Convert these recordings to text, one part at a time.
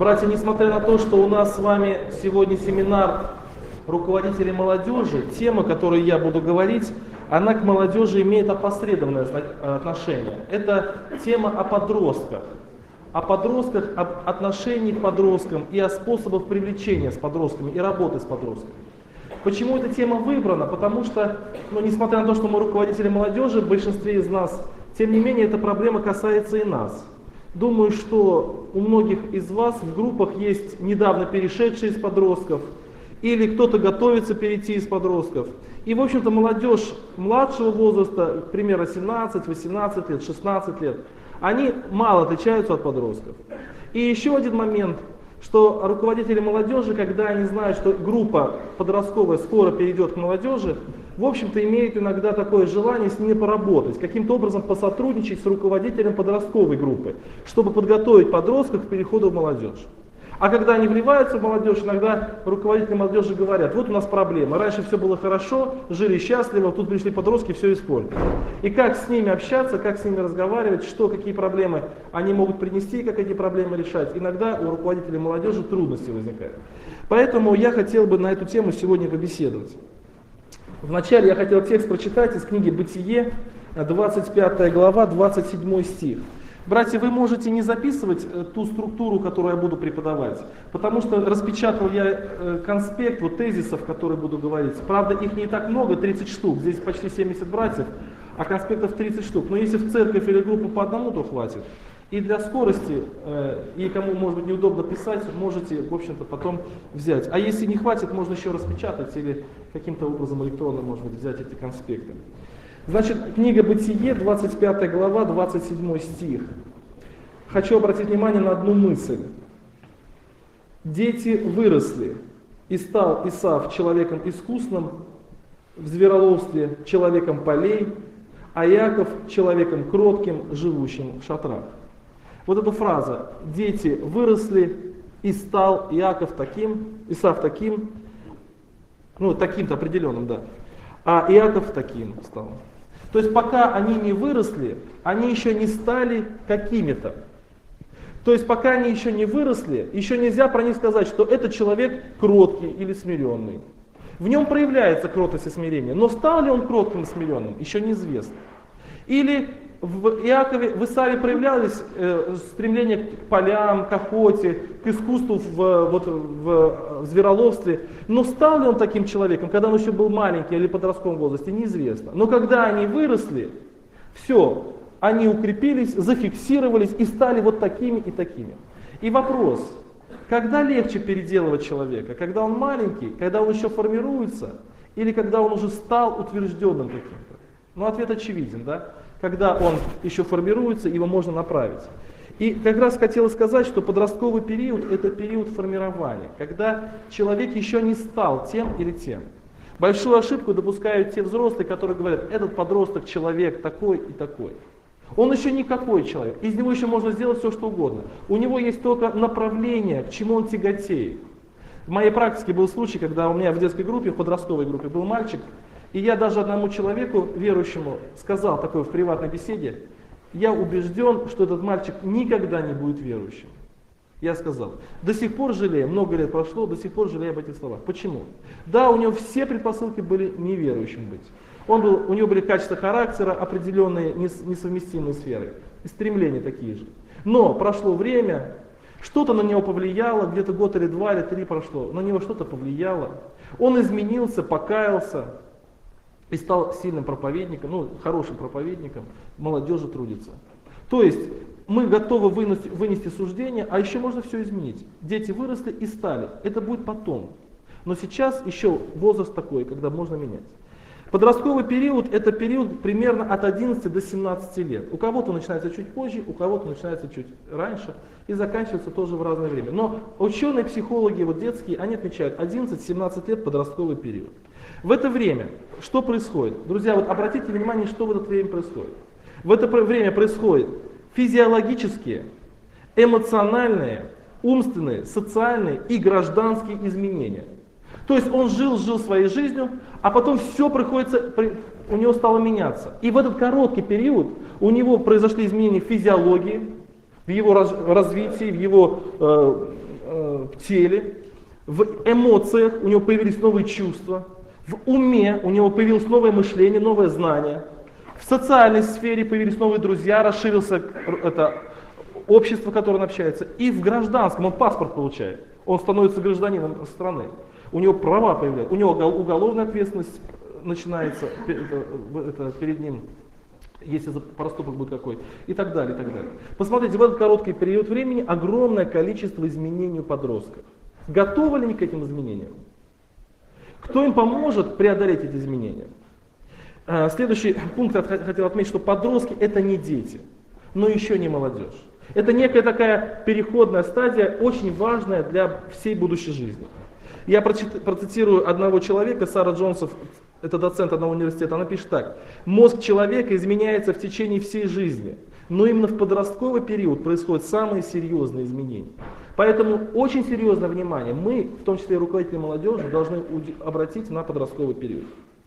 Братья, несмотря на то, что у нас с вами сегодня семинар руководителей молодежи, тема, о которой я буду говорить, она к молодежи имеет опосредованное отношение. Это тема о подростках, об отношении к подросткам и о способах привлечения с подростками и работы с подростками. Почему эта тема выбрана? Потому что, несмотря на то, что мы руководители молодежи, в большинстве из нас, тем не менее, эта проблема касается и нас. Думаю, что у многих из вас в группах есть недавно перешедшие из подростков, или кто-то готовится перейти из подростков. И, в общем-то, молодежь младшего возраста, примерно 17, 18 лет, 16 лет, они мало отличаются от подростков. И еще один момент, что руководители молодежи, когда они знают, что группа подростковая скоро перейдет к молодежи, в общем-то имеют иногда такое желание с ними поработать, каким-то образом посотрудничать с руководителем подростковой группы, чтобы подготовить подростков к переходу в молодежь. А когда они вливаются в молодежь, иногда руководители молодежи говорят: вот у нас проблема, раньше все было хорошо, жили счастливо, тут пришли подростки, все испортили. И как с ними общаться, как с ними разговаривать, какие проблемы они могут принести, как эти проблемы решать, иногда у руководителей молодежи трудности возникают. Поэтому я хотел бы на эту тему сегодня побеседовать. Вначале я хотел текст прочитать из книги «Бытие», 25 глава, 27 стих. Братья, вы можете не записывать ту структуру, которую я буду преподавать, потому что распечатал я конспект тезисов, которые буду говорить. Правда, их не так много, 30 штук, здесь почти 70 братьев, а конспектов 30 штук. Но если в церковь или группу по одному, то хватит. И для скорости, и кому, может быть, неудобно писать, можете, в общем-то, потом взять. А если не хватит, можно еще распечатать или каким-то образом электронно, может быть, взять эти конспекты. Значит, книга «Бытие», 25 глава, 27 стих. Хочу обратить внимание на одну мысль. «Дети выросли, и стал Исав человеком искусным в звероловстве, человеком полей, а Иаков человеком кротким, живущим в шатрах». Вот эта фраза «дети выросли, и стал Исав таким», таким-то определенным, да, а Иаков таким стал. То есть пока они не выросли, они еще не стали какими-то. То есть пока они еще не выросли, еще нельзя про них сказать, что это человек кроткий или смиренный. В нем проявляется кротость и смирение, но стал ли он кротким и смиренным, еще неизвестно. Или в Исаве проявлялось стремление к полям, к охоте, к искусству в звероловстве. Но стал ли он таким человеком, когда он еще был маленький или в подростковом возрасте, неизвестно. Но когда они выросли, все, они укрепились, зафиксировались и стали вот такими и такими. И вопрос, когда легче переделывать человека? Когда он маленький, когда он еще формируется, или когда он уже стал утвержденным каким-то? Ответ очевиден, да? Когда он еще формируется, его можно направить. И как раз хотел сказать, что подростковый период – это период формирования, когда человек еще не стал тем или тем. Большую ошибку допускают те взрослые, которые говорят: этот подросток человек такой и такой. Он еще никакой человек, из него еще можно сделать все, что угодно. У него есть только направление, к чему он тяготеет. В моей практике был случай, когда у меня в детской группе, в подростковой группе был мальчик, и я даже одному человеку, верующему, сказал такое в приватной беседе: я убежден, что этот мальчик никогда не будет верующим. Я сказал, до сих пор жалею, много лет прошло, до сих пор жалею об этих словах. Почему? Да, у него все предпосылки были неверующим быть. У него были качества характера, определенные несовместимые с верой, и стремления такие же. Но прошло время, что-то на него повлияло, где-то год или 2 или 3 прошло, на него что-то повлияло. Он изменился, покаялся и стал сильным проповедником, хорошим проповедником, молодежи трудится. То есть мы готовы вынести суждение, а еще можно все изменить. Дети выросли и стали, это будет потом. Но сейчас еще возраст такой, когда можно менять. Подростковый период – это период примерно от 11 до 17 лет. У кого-то начинается чуть позже, у кого-то начинается чуть раньше и заканчивается тоже в разное время. Но ученые, психологи детские, они отмечают 11-17 лет подростковый период. В это время что происходит? Друзья, обратите внимание, что в это время происходит. В это время происходят физиологические, эмоциональные, умственные, социальные и гражданские изменения. То есть он жил своей жизнью, а потом все у него стало меняться. И в этот короткий период у него произошли изменения в физиологии, в его развитии, в его теле, в эмоциях у него появились новые чувства, в уме у него появилось новое мышление, новое знание, в социальной сфере появились новые друзья, расширился это общество, в котором он общается, и в гражданском он паспорт получает, он становится гражданином страны, у него права появляются, у него уголовная ответственность начинается перед ним, если проступок будет какой, и так далее, и так далее. Посмотрите, в этот короткий период времени огромное количество изменений у подростков. Готовы ли они к этим изменениям? Кто им поможет преодолеть эти изменения? Следующий пункт я хотел отметить, что подростки это не дети, но еще не молодежь. Это некая такая переходная стадия, очень важная для всей будущей жизни. Я процитирую одного человека, Сара Джонсов, это доцент одного университета, она пишет так: мозг человека изменяется в течение всей жизни, но именно в подростковый период происходят самые серьезные изменения. Поэтому очень серьезное внимание мы, в том числе и руководители молодежи, должны обратить на подростковый период.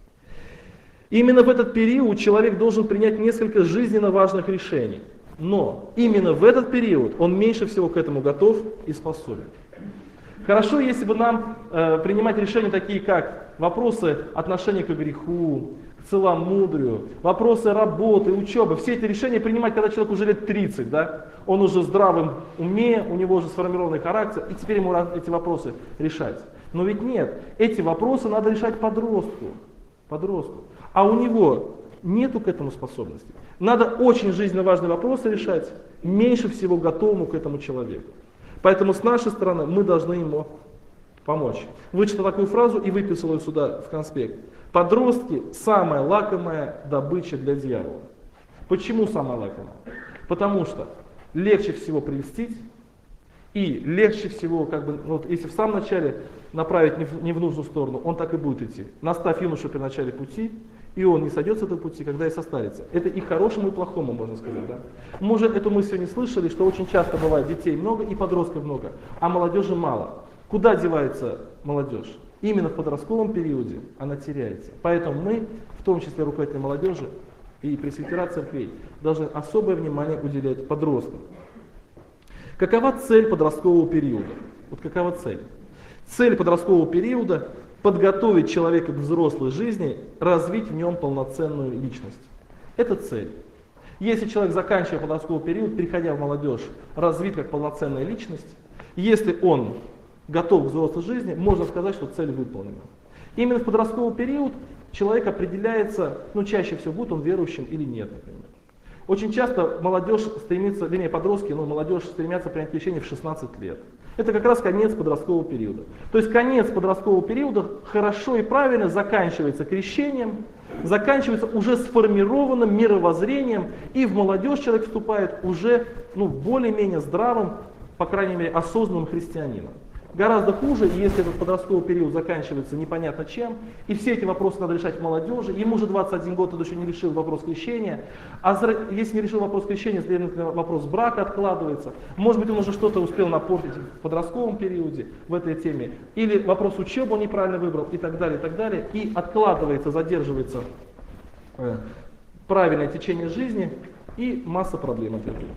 Именно в этот период человек должен принять несколько жизненно важных решений, но именно в этот период он меньше всего к этому готов и способен. Хорошо, если бы нам принимать решения такие, как вопросы отношения к греху, к целомудрию, вопросы работы, учебы. Все эти решения принимать, когда человек уже лет 30, да? Он уже в здравом уме, у него уже сформированный характер, и теперь ему эти вопросы решать. Но ведь нет, эти вопросы надо решать подростку. А у него нету к этому способности. Надо очень жизненно важные вопросы решать, меньше всего готовому к этому человеку. Поэтому с нашей стороны мы должны ему помочь. Вычитал такую фразу и выписал ее сюда в конспект. Подростки – самая лакомая добыча для дьявола. Почему самая лакомая? Потому что легче всего прельстить и легче всего, вот если в самом начале направить не в нужную сторону, он так и будет идти. Наставь юношу при начале пути, и он не сойдет с этого пути, когда и состарится. Это и хорошему, и плохому, можно сказать. Да? Мы уже эту мысль не слышали, что очень часто бывает детей много и подростков много, а молодежи мало. Куда девается молодежь? Именно в подростковом периоде она теряется. Поэтому мы, в том числе руководители молодежи и пресвитера церквей, должны особое внимание уделять подросткам. Какова цель подросткового периода? Вот какова цель? Цель подросткового периода – подготовить человека к взрослой жизни, развить в нем полноценную личность. Это цель. Если человек, заканчивая подростковый период, переходя в молодежь, развит как полноценная личность, если он готов к взрослой жизни, можно сказать, что цель выполнена. Именно в подростковый период человек определяется, чаще всего, будет он верующим или нет, например. Очень часто молодежь стремится, подростки, молодежь стремятся принять крещение в 16 лет. Это как раз конец подросткового периода. То есть конец подросткового периода хорошо и правильно заканчивается крещением, заканчивается уже сформированным мировоззрением, и в молодежь человек вступает уже более-менее здравым, по крайней мере осознанным христианином. Гораздо хуже, если этот подростковый период заканчивается непонятно чем, и все эти вопросы надо решать в молодежи. Ему уже 21 год, он еще не решил вопрос крещения. А если не решил вопрос крещения, следовательно, вопрос брака откладывается. Может быть, он уже что-то успел напортить в подростковом периоде в этой теме. Или вопрос учебы он неправильно выбрал, и так далее, и так далее. И откладывается, задерживается правильное течение жизни, и масса проблем от этого.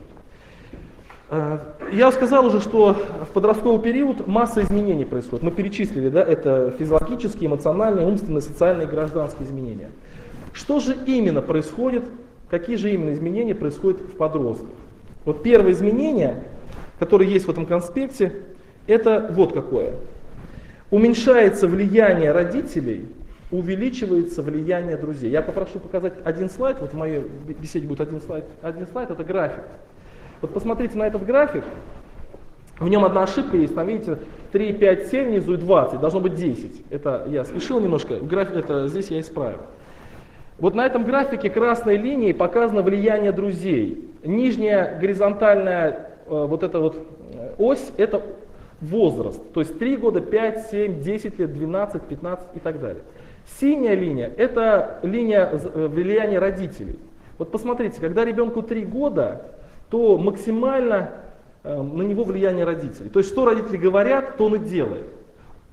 Я сказал уже, что в подростковый период масса изменений происходит. Мы перечислили, да, это физиологические, эмоциональные, умственные, социальные и гражданские изменения. Что же именно происходит, какие же именно изменения происходят в подростках? Вот первое изменение, которое есть в этом конспекте, это вот какое. Уменьшается влияние родителей, увеличивается влияние друзей. Я попрошу показать один слайд, вот в моей беседе будет один слайд, это график. Вот посмотрите на этот график, в нем одна ошибка есть, там видите 3, 5, 7 внизу и 20, должно быть 10. Это я спешил немножко, здесь я исправил. Вот на этом графике красной линией показано влияние друзей. Нижняя горизонтальная ось это возраст, то есть 3 года, 5, 7, 10 лет, 12, 15 и так далее. Синяя линия это линия влияния родителей. Вот посмотрите, когда ребенку 3 года, то максимально на него влияние родителей. То есть, что родители говорят, то он и делает.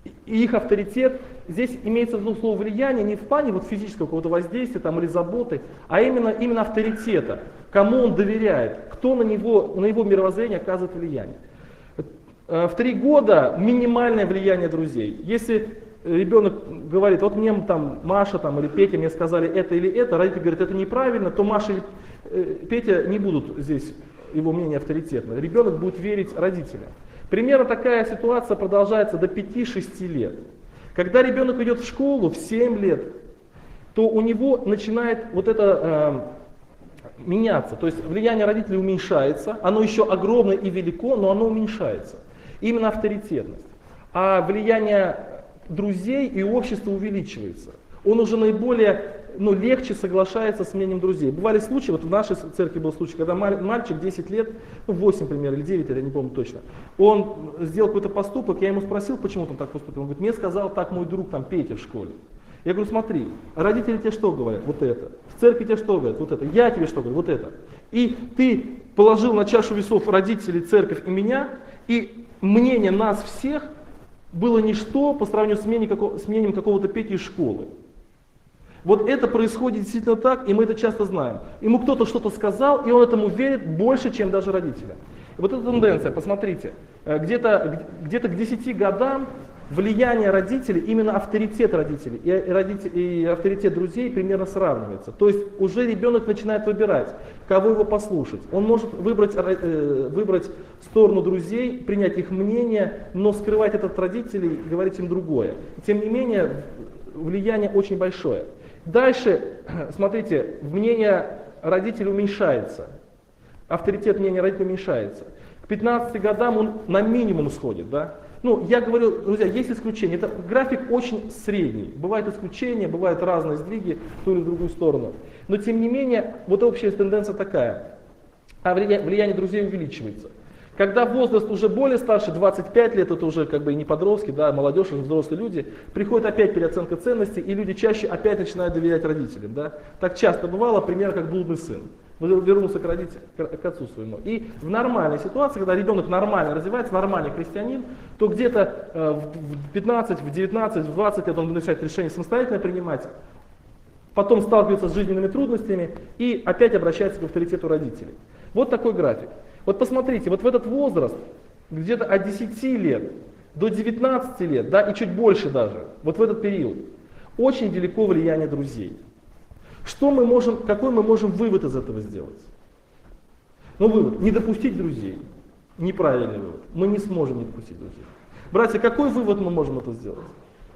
и их авторитет, здесь имеется в виду слово влияние не в плане вот физического какого-то воздействия там, или заботы, а именно авторитета, кому он доверяет, кто на его мировоззрение оказывает влияние. В 3 года минимальное влияние друзей. Если ребенок говорит, вот мне там Маша там, или Петя мне сказали это или это, родители говорят, это неправильно, то Маша и Петя не будут здесь его мнение авторитетно. Ребенок будет верить родителям. Примерно такая ситуация продолжается до 5-6 лет. Когда ребенок идет в школу в 7 лет, то у него начинает вот это меняться. То есть влияние родителей уменьшается, оно еще огромное и велико, но оно уменьшается. Именно авторитетность. А влияние друзей и общества увеличивается. Он уже наиболее, легче соглашается с мнением друзей. Бывали случаи, вот в нашей церкви был случай, когда мальчик 10 лет, 8, примерно, или 9, я не помню точно, он сделал какой-то поступок, я ему спросил, почему он так поступил. Он говорит, мне сказал так мой друг там Петя в школе. Я говорю, смотри, родители тебе что говорят? Вот это. В церкви тебе что говорят? Вот это. Я тебе что говорю? Вот это. И ты положил на чашу весов родителей, церковь и меня, и мнение нас всех было ничто по сравнению с мнением какого-то Пети из школы. Вот это происходит действительно так, и мы это часто знаем. Ему кто-то что-то сказал, и он этому верит больше, чем даже родители. И вот эта тенденция, посмотрите, где-то к 10 годам влияние родителей, именно авторитет родителей и авторитет друзей примерно сравнивается. То есть уже ребенок начинает выбирать, кого его послушать. Он может выбрать сторону друзей, принять их мнение, но скрывать это от родителей, говорить им другое. Тем не менее, влияние очень большое. Дальше, смотрите, мнение родителей уменьшается. Авторитет мнения родителей уменьшается. К 15 годам он на минимум сходит, да? Я говорю, друзья, есть исключения. Это график очень средний. Бывают исключения, бывают разные сдвиги в ту или другую сторону. Но тем не менее, вот общая тенденция такая. А влияние друзей увеличивается. Когда возраст уже более старше, 25 лет, это уже как бы и не подростки, да, молодежь, уже взрослые люди, приходит опять переоценка ценностей, и люди чаще опять начинают доверять родителям. Да? Так часто бывало, примерно как блудный сын. Вернулся к отцу своему. И в нормальной ситуации, когда ребенок нормально развивается, нормальный христианин, то где-то в 15, в 19, в 20 лет он начинает решение самостоятельно принимать, потом сталкивается с жизненными трудностями и опять обращается к авторитету родителей. Вот такой график. Вот посмотрите, вот в этот возраст, где-то от 10 лет до 19 лет, да, и чуть больше даже, вот в этот период, очень велико влияние друзей. Какой мы можем вывод из этого сделать? Вывод, не допустить друзей. Неправильный вывод. Мы не сможем не допустить друзей. Братья, какой вывод мы можем это сделать?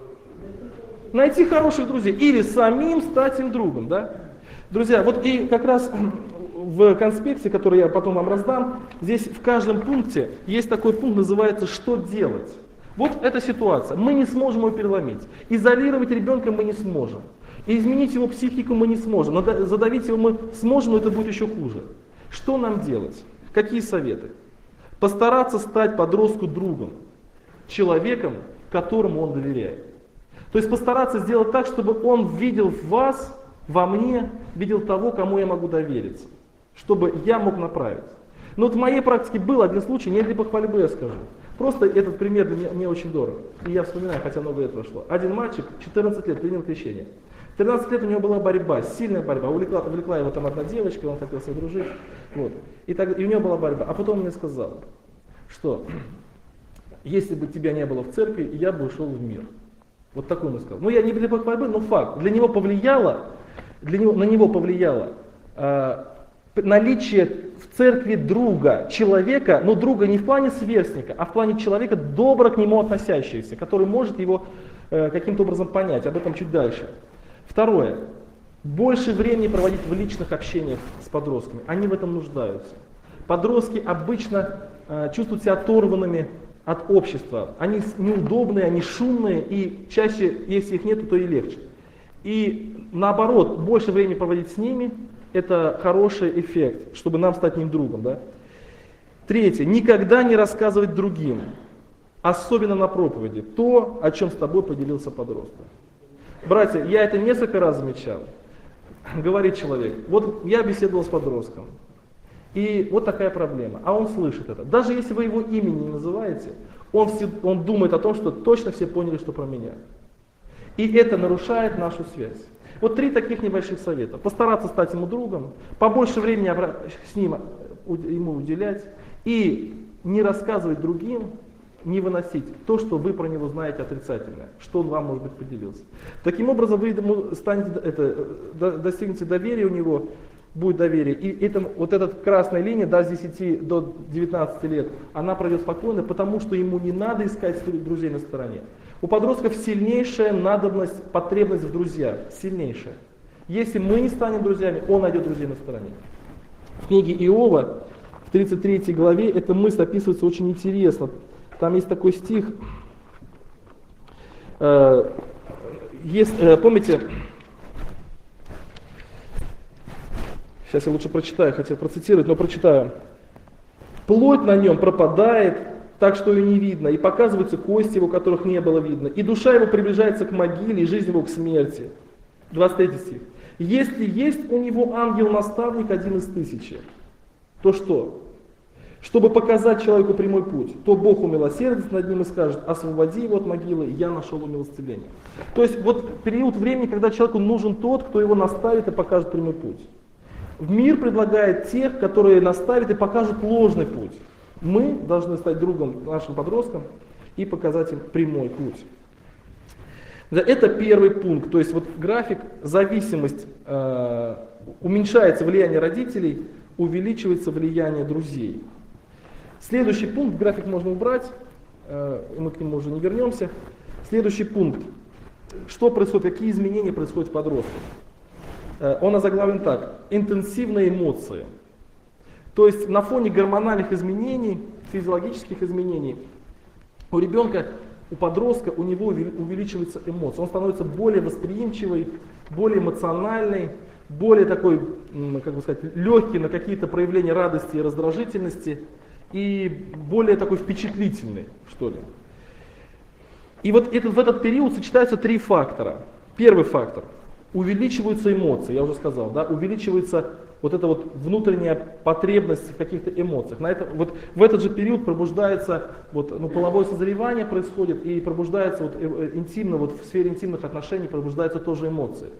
Найти хороших друзей или самим стать им другом, да? Друзья, вот и как раз в конспекте, который я потом вам раздам, здесь в каждом пункте есть такой пункт, называется «Что делать?». Вот эта ситуация. Мы не сможем ее переломить. Изолировать ребенка мы не сможем. И изменить его психику мы не сможем. Но задавить его мы сможем, но это будет еще хуже. Что нам делать? Какие советы? Постараться стать подростку другом. Человеком, которому он доверяет. То есть постараться сделать так, чтобы он видел в вас, во мне, видел того, кому я могу довериться. Чтобы я мог направить. Но вот в моей практике был один случай, не для похвальбы я скажу. Просто этот пример для меня мне очень дорог. И я вспоминаю, хотя много лет прошло. Один мальчик, 14 лет, принял крещение. 13 лет у него была борьба, сильная борьба. Увлекла его там одна девочка, он хотел с ней дружить. Вот. И у него была борьба. А потом он мне сказал, что если бы тебя не было в церкви, я бы ушел в мир. Вот такой он сказал. Я не для похвальбы, но факт. На него повлияло наличие в церкви друга, человека, но друга не в плане сверстника, а в плане человека, добро к нему относящегося, который может его каким-то образом понять. Об этом чуть дальше. Второе. Больше времени проводить в личных общениях с подростками. Они в этом нуждаются. Подростки обычно чувствуют себя оторванными от общества. Они неудобные, они шумные, и чаще, если их нету, то и легче. И наоборот, больше времени проводить с ними, это хороший эффект, чтобы нам стать ним другом. Да? Третье. Никогда не рассказывать другим, особенно на проповеди, то, о чем с тобой поделился подросток. Братья, я это несколько раз замечал. Говорит человек, вот я беседовал с подростком, и вот такая проблема, а он слышит это. Даже если вы его имени не называете, Он думает о том, что точно все поняли, что про меня. И это нарушает нашу связь. Вот 3 таких небольших совета. Постараться стать ему другом, побольше времени с ним ему уделять и не рассказывать другим, не выносить то, что вы про него знаете отрицательное, что он вам, может быть, поделился. Таким образом, вы достигнете доверия у него, будет доверие. И вот эта красная линия с 10 до 19 лет, она пройдет спокойно, потому что ему не надо искать друзей на стороне. У подростков сильнейшая надобность, потребность в друзьях, сильнейшая. Если мы не станем друзьями, он найдет друзей на стороне. В книге Иова, в 33 главе, эта мысль описывается очень интересно. Там есть такой стих, помните, сейчас я лучше прочитаю, хотел процитировать, но прочитаю. «Плоть на нем пропадает, так что ее не видно, и показываются кости его, которых не было видно, и душа его приближается к могиле, и жизнь его к смерти». 23 стих. «Если есть у него ангел-наставник 1 из 1000, то что? Чтобы показать человеку прямой путь, то Бог умилосердится над ним и скажет: освободи его от могилы, и я нашел умилостивление». То есть вот период времени, когда человеку нужен тот, кто его наставит и покажет прямой путь. Мир предлагает тех, которые наставят и покажут ложный путь. Мы должны стать другом нашим подросткам и показать им прямой путь. Это первый пункт, то есть вот график, зависимость, уменьшается влияние родителей, увеличивается влияние друзей. Следующий пункт, график можно убрать, мы к нему уже не вернемся. Следующий пункт, что происходит, какие изменения происходят в подростках. Он озаглавлен так: интенсивные эмоции. То есть на фоне гормональных изменений, физиологических изменений, у ребенка, у подростка, у него увеличивается эмоция. Он становится более восприимчивый, более эмоциональный, более такой, как бы сказать, легкий на какие-то проявления радости и раздражительности, и более такой впечатлительный, что ли. И вот в этот период сочетаются 3 фактора. Первый фактор — увеличиваются эмоции, я уже сказал, да, увеличивается вот эта вот внутренняя потребность в каких-то эмоциях. Вот в этот же период пробуждается половое созревание происходит, и пробуждается интимно, в сфере интимных отношений пробуждаются тоже эмоции.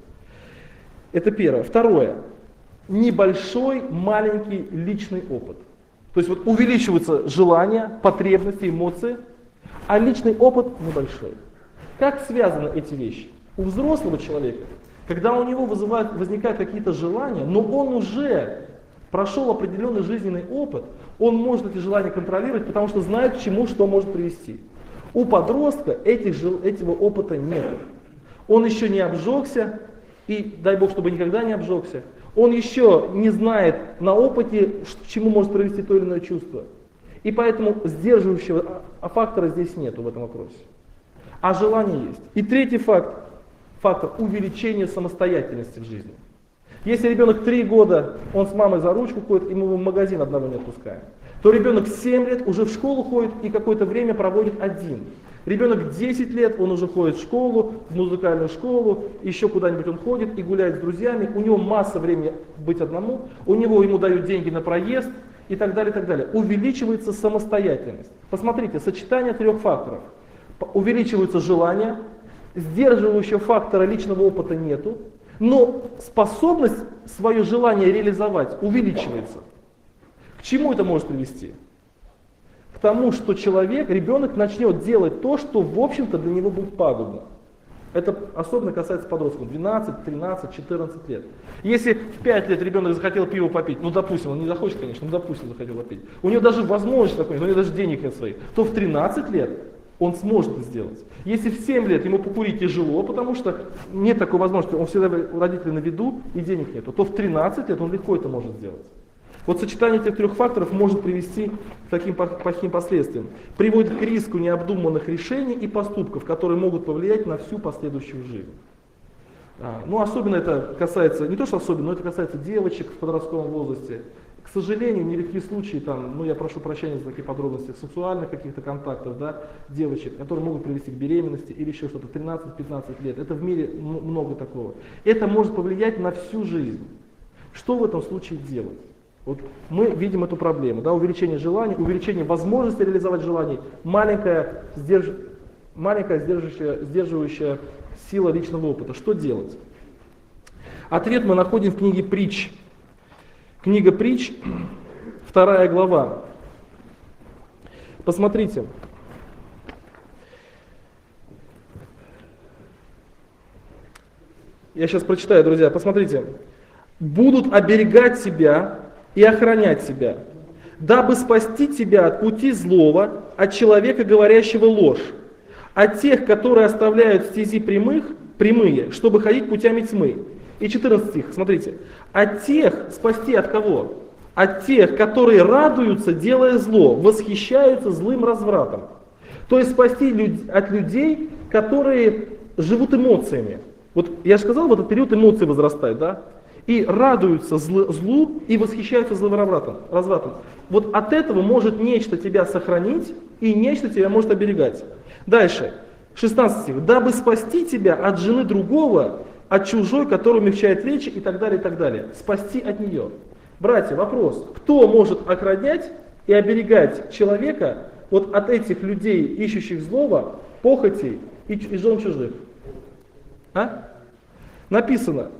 Это первое. Второе. Небольшой, маленький личный опыт. То есть увеличиваются желания, потребности, эмоции, а личный опыт небольшой. Как связаны эти вещи? У взрослого человека, когда у него возникают какие-то желания, но он уже прошел определенный жизненный опыт, он может эти желания контролировать, потому что знает, к чему что может привести. У подростка этого опыта нет. Он еще не обжегся, и дай Бог, чтобы никогда не обжегся. Он еще не знает на опыте, к чему может привести то или иное чувство. И поэтому сдерживающего фактора здесь нету в этом вопросе. А желание есть. И третий фактор увеличения самостоятельности в жизни. Если ребенок 3 года, он с мамой за ручку ходит, и мы его в магазин одного не отпускаем, то ребенок 7 лет уже в школу ходит и какое-то время проводит один. Ребенок 10 лет, он уже ходит в школу, в музыкальную школу, еще куда-нибудь он ходит и гуляет с друзьями, у него масса времени быть одному, ему дают деньги на проезд и так далее, и так далее. Увеличивается самостоятельность. Посмотрите, сочетание 3 факторов. Увеличиваются желания, сдерживающего фактора личного опыта нету, но способность свое желание реализовать увеличивается. К чему это может привести? К тому, что ребенок начнет делать то, что в общем-то для него будет пагубно. Это особенно касается подростков, 12, 13, 14 лет. Если в 5 лет ребенок захотел пиво попить, допустим, он не захочет, конечно, допустим, захотел попить, у него даже возможность такой, у него даже денег нет своих, то в 13 лет он сможет это сделать. Если в 7 лет ему покурить тяжело, потому что нет такой возможности, он всегда у родителей на виду и денег нет, то в 13 лет он легко это может сделать. Вот сочетание этих 3 факторов может привести к таким плохим последствиям. Приводит к риску необдуманных решений и поступков, которые могут повлиять на всю последующую жизнь. Особенно это касается, не то что особенно, но это касается девочек в подростковом возрасте. К сожалению, нередки случаи, я прошу прощения за такие подробности, сексуальных каких-то контактов, девочек, которые могут привести к беременности или еще что-то, 13-15 лет. Это в мире много такого. Это может повлиять на всю жизнь. Что в этом случае делать? Вот мы видим эту проблему, да, увеличение желаний, увеличение возможности реализовать желаний, маленькая сдерживающая сила личного опыта. Что делать? Ответ мы находим в книге Притч. Книга Притч, 2 глава. Посмотрите. Я сейчас прочитаю, друзья, посмотрите. «Будут оберегать себя и охранять себя, дабы спасти тебя от пути злого, от человека, говорящего ложь, от тех, которые оставляют стези прямые, чтобы ходить путями тьмы». И 14 стих, смотрите. «От тех, спасти от кого? От тех, которые радуются, делая зло, восхищаются злым развратом». То есть спасти от людей, которые живут эмоциями. Вот я же сказал, в этот период эмоции возрастают, да? И радуются злу и восхищаются злым развратом. Вот от этого может нечто тебя сохранить и нечто тебя может оберегать. Дальше, 16 стих. «Дабы спасти тебя от жены другого, от чужой, который умягчает речи», и так далее, и так далее. Спасти от нее. Братья, вопрос. Кто может охранять и оберегать человека вот от этих людей, ищущих злого, похотей и жен чужих? А? Написано.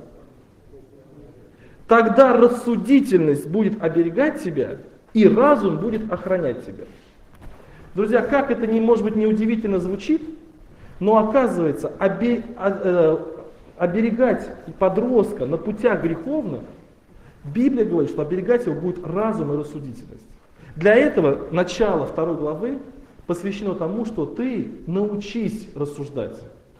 Тогда рассудительность будет оберегать тебя, и разум будет охранять тебя. Друзья, как это может быть неудивительно звучит, но оказывается, оберегать подростка на путях греховных, Библия говорит, что оберегать его будет разум и рассудительность. Для этого начало 2 главы посвящено тому, что ты научись рассуждать.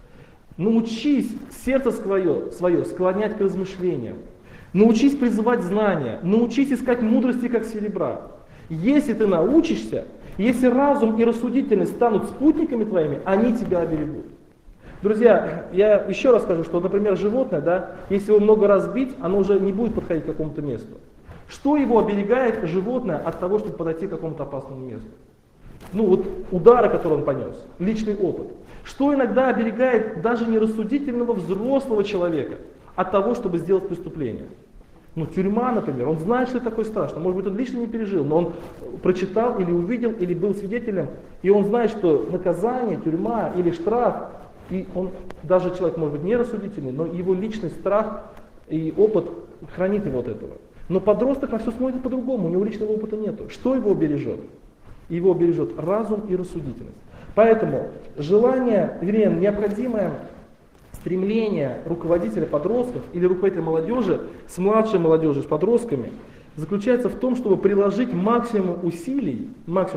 Научись сердце свое склонять к размышлениям. Научись призывать знания. Научись искать мудрости, как серебра. Если ты научишься, если разум и рассудительность станут спутниками твоими, они тебя оберегут. Друзья, я еще раз скажу, что, например, животное, да, если его много раз бить, оно уже не будет подходить к какому-то месту. Что его оберегает животное от того, чтобы подойти к какому-то опасному месту? Ну вот удары, которые он понес, личный опыт. Что иногда оберегает даже нерассудительного взрослого человека от того, чтобы сделать преступление? Ну, тюрьма, например, он знает, что это такое страшно. Может быть, он лично не пережил, но он прочитал или увидел, или был свидетелем, и он знает, что наказание, тюрьма или штраф, и он, даже человек может быть нерассудительный, но его личный страх и опыт хранит его от этого. Но подросток на все смотрит по-другому, у него личного опыта нету. Что его бережет? Его бережет разум и рассудительность. Поэтому желание, вернее, необходимое стремление руководителя подростков или руководителя молодежи с младшей молодежью, с подростками, заключается в том, чтобы приложить максимум усилий,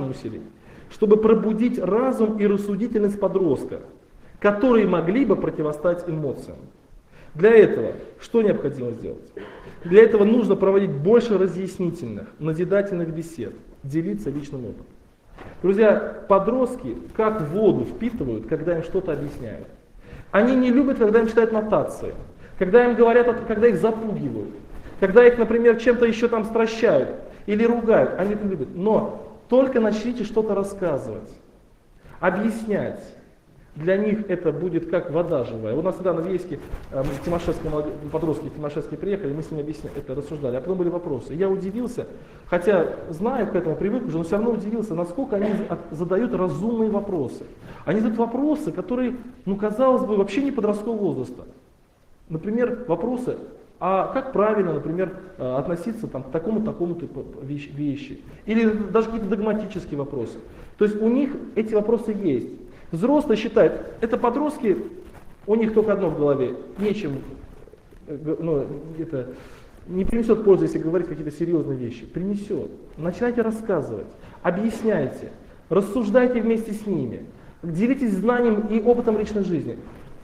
чтобы пробудить разум и рассудительность подростка, которые могли бы противостоять эмоциям. Для этого что необходимо сделать? Для этого нужно проводить больше разъяснительных, назидательных бесед, делиться личным опытом. Друзья, подростки как воду впитывают, когда им что-то объясняют. Они не любят, когда им читают нотации, когда им говорят, когда их запугивают, когда их, например, чем-то еще там стращают или ругают. Они это любят. Но только начните что-то рассказывать, объяснять. Для них это будет как вода живая. У нас недавно в Ейске подростки Тимошевские приехали, мы с ними это рассуждали, а потом были вопросы. Я удивился, хотя знаю, к этому привык уже, но все равно удивился, насколько они задают разумные вопросы. Они задают вопросы, которые, ну, казалось бы, вообще не подросткового возраста. Например, вопросы, а как правильно, например, относиться там, к такому типу вещи. Или даже какие-то догматические вопросы. То есть у них эти вопросы есть. Взрослые считают, это подростки, у них только одно в голове, нечем, ну, это не принесет пользы, если говорить какие-то серьезные вещи. Принесет. Начинайте рассказывать, объясняйте, рассуждайте вместе с ними, делитесь знанием и опытом личной жизни.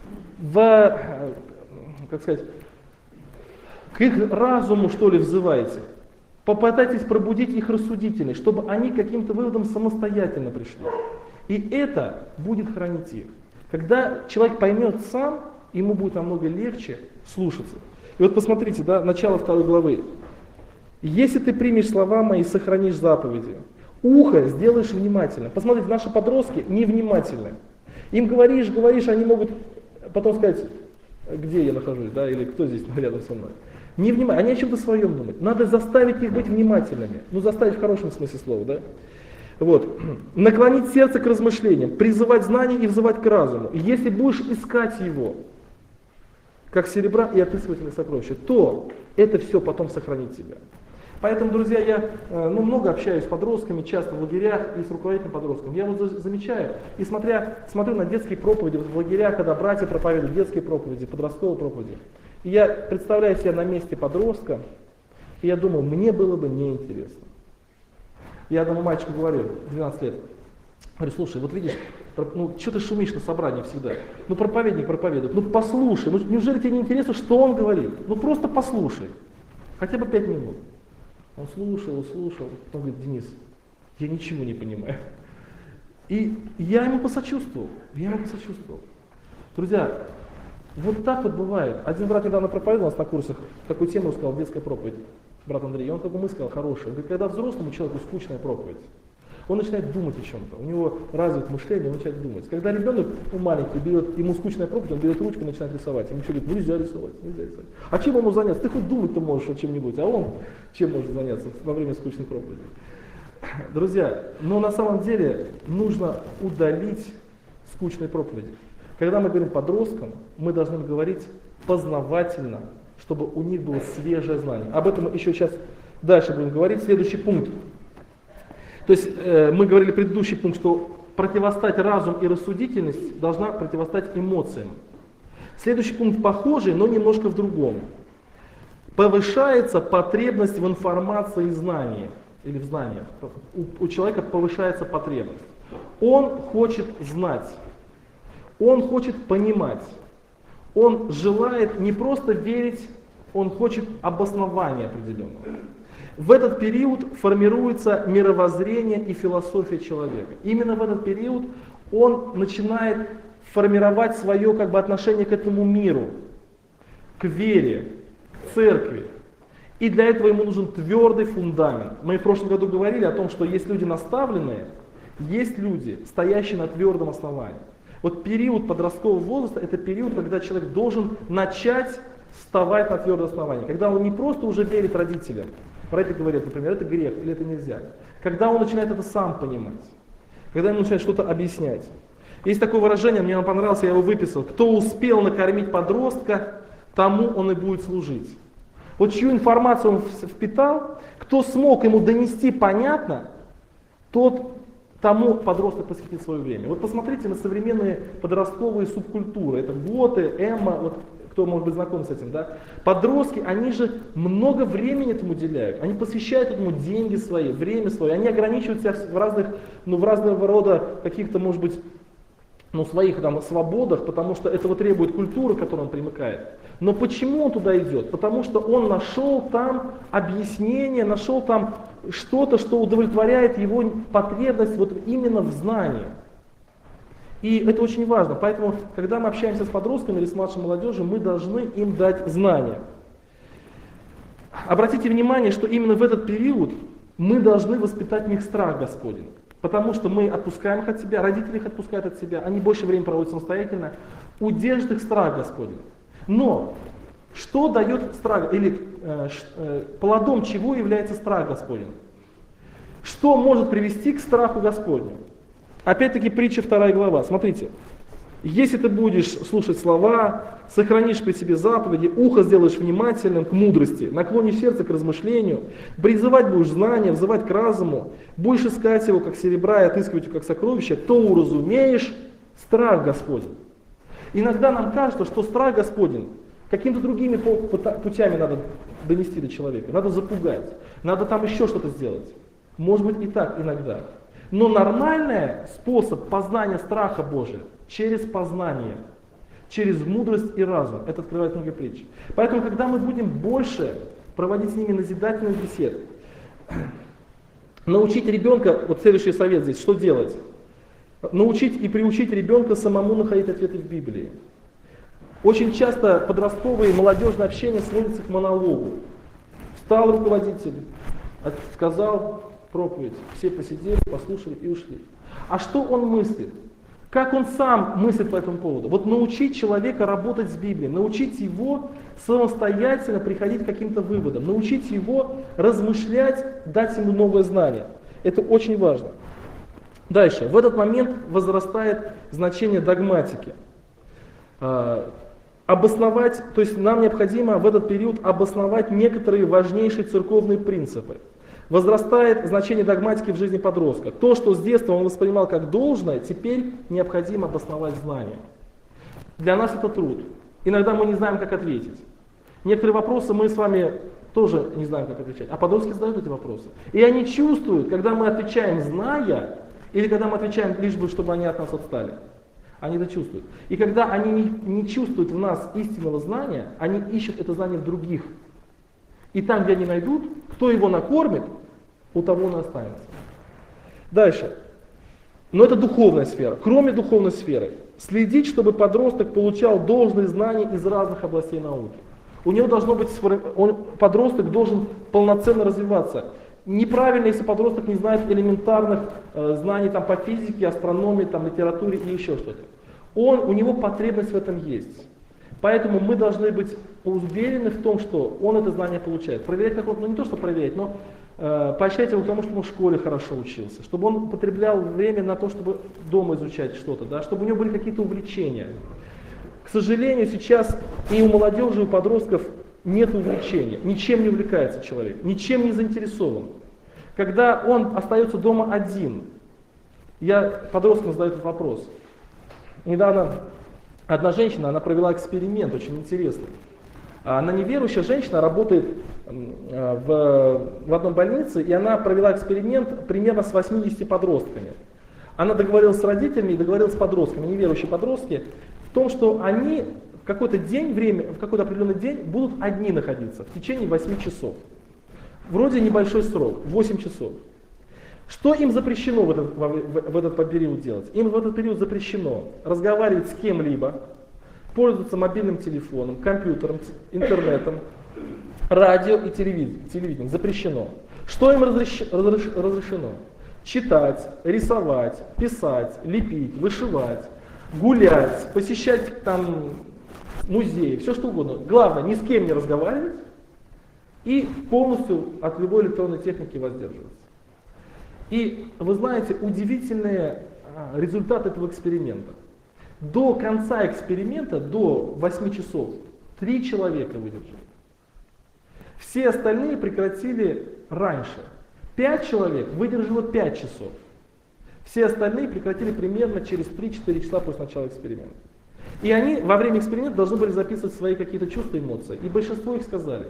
Как сказать, к их разуму, что ли, взывайте. Попытайтесь пробудить их рассудительность, чтобы они к каким-то выводам самостоятельно пришли. И это будет хранить их. Когда человек поймет сам, ему будет намного легче слушаться. И вот посмотрите, да, начало 2 главы. «Если ты примешь слова мои, сохранишь заповеди, ухо сделаешь внимательно». Посмотрите, наши подростки невнимательны. Им говоришь, они могут потом сказать, где я нахожусь, да, или кто здесь рядом со мной. Они о чем-то своем думают. Надо заставить их быть внимательными. Ну, заставить в хорошем смысле слова, да? Вот. Наклонить сердце к размышлениям, призывать знания и взывать к разуму. И если будешь искать его, как серебра и отыскивателя сокровища, то это все потом сохранит тебя. Поэтому, друзья, я много общаюсь с подростками, часто в лагерях и с руководителем подростков. Я вот замечаю, и смотрю на детские проповеди в лагерях, когда братья проповедуют детские проповеди, подростковые проповеди. И я представляю себя на месте подростка, и я думаю, мне было бы неинтересно. Я одному мальчику говорю, 12 лет, говорю, слушай, вот видишь, что ты шумишь на собрании всегда? Ну проповедник проповедует, послушай, неужели тебе не интересно, что он говорит? Просто послушай, хотя бы 5 минут. Он слушал, он говорит, Денис, я ничего не понимаю. И я ему посочувствовал. Друзья, вот так вот бывает. Один брат недавно проповедовал у нас на курсах, такую тему сказал, детская проповедь, брат Андрей, и он такой мысль сказал, хороший. Он говорит, когда взрослому человеку скучная проповедь, он начинает думать о чем-то, у него развито мышление, он начинает думать. Когда ребенок маленький, ему скучная проповедь, он берет ручку и начинает рисовать. Ему говорит, нельзя рисовать. А чем ему заняться? Ты хоть думать-то можешь о чем-нибудь, а он чем может заняться во время скучной проповеди? Друзья, но на самом деле нужно удалить скучные проповеди. Когда мы говорим подросткам, мы должны говорить познавательно, чтобы у них было свежее знание. Об этом мы еще сейчас дальше будем говорить. Следующий пункт. То есть мы говорили предыдущий пункт, что противостать разум и рассудительность должна противостать эмоциям. Следующий пункт похожий, но немножко в другом. Повышается потребность в информации и знании, или в знаниях. У человека повышается потребность. Он хочет знать, он хочет понимать, он желает не просто верить, он хочет обоснования определенного. В этот период формируется мировоззрение и философия человека. Именно в этот период он начинает формировать свое отношение к этому миру, к вере, к церкви. И для этого ему нужен твердый фундамент. Мы в прошлом году говорили о том, что есть люди наставленные, есть люди, стоящие на твердом основании. Вот период подросткового возраста — это период, когда человек должен начать вставать на твердое основание. Когда он не просто уже верит родителям, родители говорят, например, это грех или это нельзя. Когда он начинает это сам понимать, когда ему начинает что-то объяснять. Есть такое выражение, мне оно понравилось, я его выписал. Кто успел накормить подростка, тому он и будет служить. Вот чью информацию он впитал, кто смог ему донести понятно, тому подросток посвятит свое время. Вот посмотрите на современные подростковые субкультуры. Это готы, эмо, кто может быть знаком с этим, да? Подростки, они же много времени этому уделяют. Они посвящают этому деньги свои, время свое. Они ограничивают себя в разного рода каких-то, может быть, своих свободах, потому что этого требует культура, к которой он примыкает. Но почему он туда идет? Потому что он нашел там объяснение, нашел там что-то, что удовлетворяет его потребность именно в знании. И это очень важно. Поэтому, когда мы общаемся с подростками или с младшей молодежью, мы должны им дать знания. Обратите внимание, что именно в этот период мы должны воспитать в них страх Господень. Потому что мы отпускаем их от себя, родители их отпускают от себя, они больше времени проводят самостоятельно, удержит их страх Господень. Но что дает страх, или плодом чего является страх Господень? Что может привести к страху Господню? Опять-таки притча 2 глава, смотрите. Если ты будешь слушать слова, сохранишь при себе заповеди, ухо сделаешь внимательным к мудрости, наклонишь сердце к размышлению, призывать будешь знания, взывать к разуму, будешь искать его как серебра и отыскивать его как сокровище, то уразумеешь страх Господень. Иногда нам кажется, что страх Господень какими-то другими путями надо донести до человека, надо запугать, надо там еще что-то сделать. Может быть и так иногда. Но нормальный способ познания страха Божия через познание, через мудрость и разум. Это открывает много притч. Поэтому, когда мы будем больше проводить с ними назидательных бесед, научить ребенка, следующий совет здесь, что делать? Научить и приучить ребенка самому находить ответы в Библии. Очень часто подростковое и молодежное общение сводится к монологу. Встал руководитель, сказал проповедь, все посидели, послушали и ушли. А что он мыслит? Как он сам мыслит по этому поводу. Вот научить человека работать с Библией, научить его самостоятельно приходить к каким-то выводам, научить его размышлять, дать ему новое знание. Это очень важно. Дальше. В этот момент возрастает значение догматики. Обосновать, то есть нам необходимо в этот период обосновать некоторые важнейшие церковные принципы. Возрастает значение догматики в жизни подростка. То, что с детства он воспринимал как должное, теперь необходимо обосновать знанием. Для нас это труд. Иногда мы не знаем, как ответить. Некоторые вопросы мы с вами тоже не знаем, как отвечать. А подростки задают эти вопросы. И они чувствуют, когда мы отвечаем зная, или когда мы отвечаем лишь бы, чтобы они от нас отстали. Они это чувствуют. И когда они не чувствуют в нас истинного знания, они ищут это знание в других. И там, где они найдут, кто его накормит, у того он и останется. Дальше. Но это духовная сфера. Кроме духовной сферы, следить, чтобы подросток получал должные знания из разных областей науки. У него должно быть, подросток должен полноценно развиваться. Неправильно, если подросток не знает элементарных знаний там, по физике, астрономии, там, литературе и еще что-то. У него потребность в этом есть. Поэтому мы должны быть уверены в том, что он это знание получает. Проверять как он, ну не то, что проверять, но поощрять его к тому, чтобы он в школе хорошо учился, чтобы он употреблял время на то, чтобы дома изучать что-то, да, чтобы у него были какие-то увлечения. К сожалению, сейчас и у молодежи, и у подростков нет увлечения, ничем не увлекается человек, ничем не заинтересован. Когда он остается дома один, я подросткам задаю этот вопрос. Недавно одна женщина, она провела эксперимент очень интересный. Она неверующая женщина, работает в одной больнице, и она провела эксперимент примерно с 80 подростками. Она договорилась с родителями и договорилась с подростками, неверующие подростки, в том, что они в какой-то день, в какой-то определенный день будут одни находиться в течение 8 часов. Вроде небольшой срок, 8 часов. Что им запрещено в этот период делать? Им в этот период запрещено разговаривать с кем-либо, пользоваться мобильным телефоном, компьютером, интернетом, радио и телевидением. Запрещено. Что им разрешено? Читать, рисовать, писать, лепить, вышивать, гулять, посещать там музеи, все что угодно. Главное, ни с кем не разговаривать и полностью от любой электронной техники воздерживаться. И вы знаете, удивительные результаты этого эксперимента. До конца эксперимента, до 8 часов, 3 человека выдержали. Все остальные прекратили раньше. 5 человек выдержало 5 часов. Все остальные прекратили примерно через 3-4 часа после начала эксперимента. И они во время эксперимента должны были записывать свои какие-то чувства и эмоции. И большинство их сказали,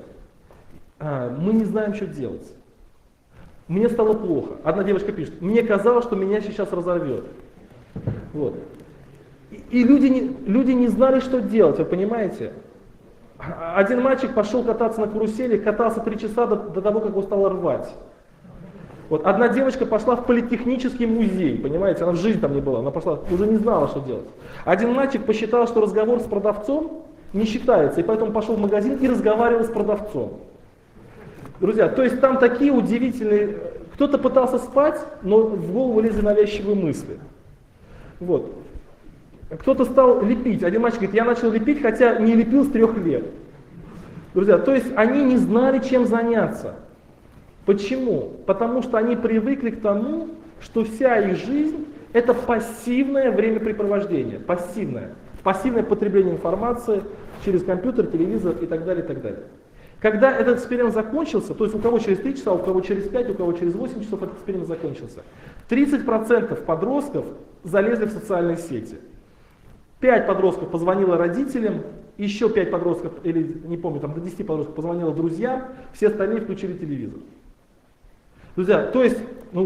мы не знаем, что делать. Мне стало плохо. Одна девочка пишет, мне казалось, что меня сейчас разорвет. Вот. И люди не знали, что делать, вы понимаете? Один мальчик пошел кататься на карусели, катался 3 часа до того, как его стало рвать. Вот. Одна девочка пошла в политехнический музей, понимаете, она в жизни там не была, она пошла, уже не знала, что делать. Один мальчик посчитал, что разговор с продавцом не считается, и поэтому пошел в магазин и разговаривал с продавцом. Друзья, то есть там такие удивительные, кто-то пытался спать, но в голову лезли навязчивые мысли. Вот. Кто-то стал лепить. Один мальчик говорит, я начал лепить, хотя не лепил с 3 лет. Друзья, то есть они не знали, чем заняться. Почему? Потому что они привыкли к тому, что вся их жизнь это пассивное времяпрепровождение. Пассивное потребление информации через компьютер, телевизор и так далее, и так далее. Когда этот эксперимент закончился, то есть у кого через 3 часа, у кого через 5, у кого через 8 часов этот эксперимент закончился, 30% подростков залезли в социальные сети. 5 подростков позвонило родителям, еще 5 подростков, или не помню, там до 10 подростков позвонило друзьям, все остальные включили телевизор. Друзья, то есть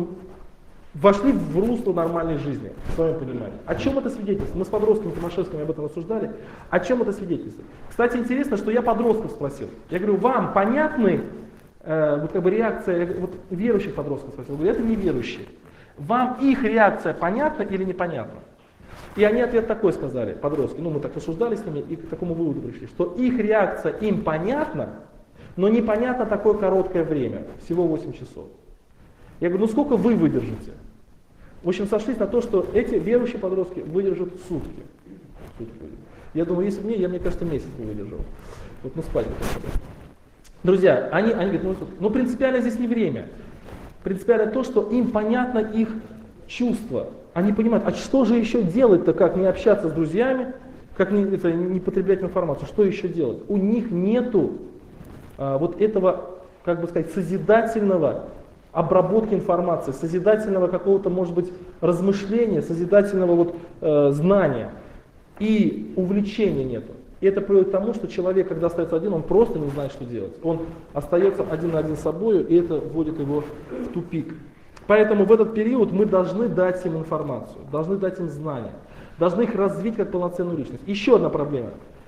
вошли в русло нормальной жизни, в своем понимании. О чем это свидетельствует? Мы с подростками Тимошевскими об этом рассуждали. О чем это свидетельствует? Кстати, интересно, что я подростков спросил. Я говорю, вам понятны реакция, верующих подростков спросил, я говорю, это неверующие. Вам их реакция понятна или непонятна? И они ответ такой сказали, подростки, мы так рассуждали с ними и к такому выводу пришли, что их реакция им понятна, но непонятно такое короткое время, всего 8 часов. Я говорю, сколько вы выдержите? В общем, сошлись на то, что эти верующие подростки выдержат сутки. Я думаю, если бы мне кажется, месяц бы выдержал. Вот мы спать бы. Друзья, они говорят, ну принципиально здесь не время. Принципиально то, что им понятно их чувства. Они понимают, а что же еще делать-то, как не общаться с друзьями, как не потреблять информацию, что еще делать? У них нету вот этого, как бы сказать, созидательного обработки информации, созидательного какого-то, может быть, размышления, созидательного вот, знания. И увлечения нету. И это приводит к тому, что человек, когда остается один, он просто не знает, что делать. Он остается один на один с собой, и это вводит его в тупик. Поэтому в этот период мы должны дать им информацию, должны дать им знания, должны их развить как полноценную личность. Еще одна проблема.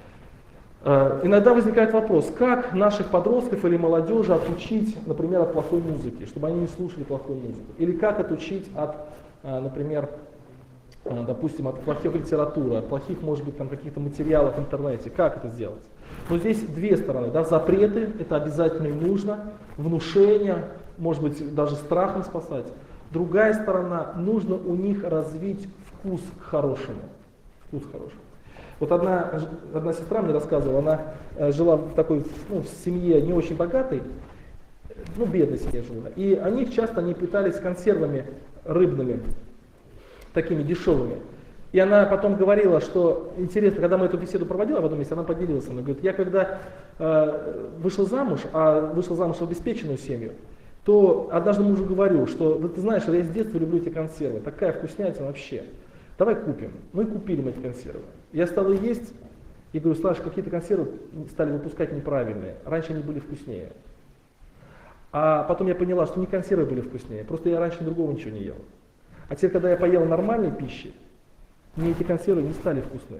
Иногда возникает вопрос, как наших подростков или молодежи отучить, например, от плохой музыки, чтобы они не слушали плохую музыку. Или как отучить от, например, допустим, от плохой литературы, от плохих, может быть, там, каких-то материалов в интернете. Как это сделать? Но здесь две стороны. Да? Запреты, это обязательно и нужно. Внушение, может быть, даже страх не спасать. Другая сторона, нужно у них развить вкус к хорошему. Вкус к хорошему. Вот одна сестра мне рассказывала, она жила в такой в семье не очень богатой, бедной семье жила. И они часто питались консервами рыбными, такими дешевыми. И она потом говорила, что интересно, когда мы эту беседу проводили в одном месте, она поделилась со мной. Говорит, я когда вышла замуж, в обеспеченную семью, то однажды мужу говорю, что ты знаешь, я с детства люблю эти консервы, такая вкуснятина вообще. Давай купим. Ну и купили мы эти консервы. Я стал есть и говорю, Слаш, какие-то консервы стали выпускать неправильные. Раньше они были вкуснее. А потом я поняла, что не консервы были вкуснее, просто я раньше другого ничего не ел. А теперь, когда я поел нормальной пищи, мне эти консервы не стали вкусны.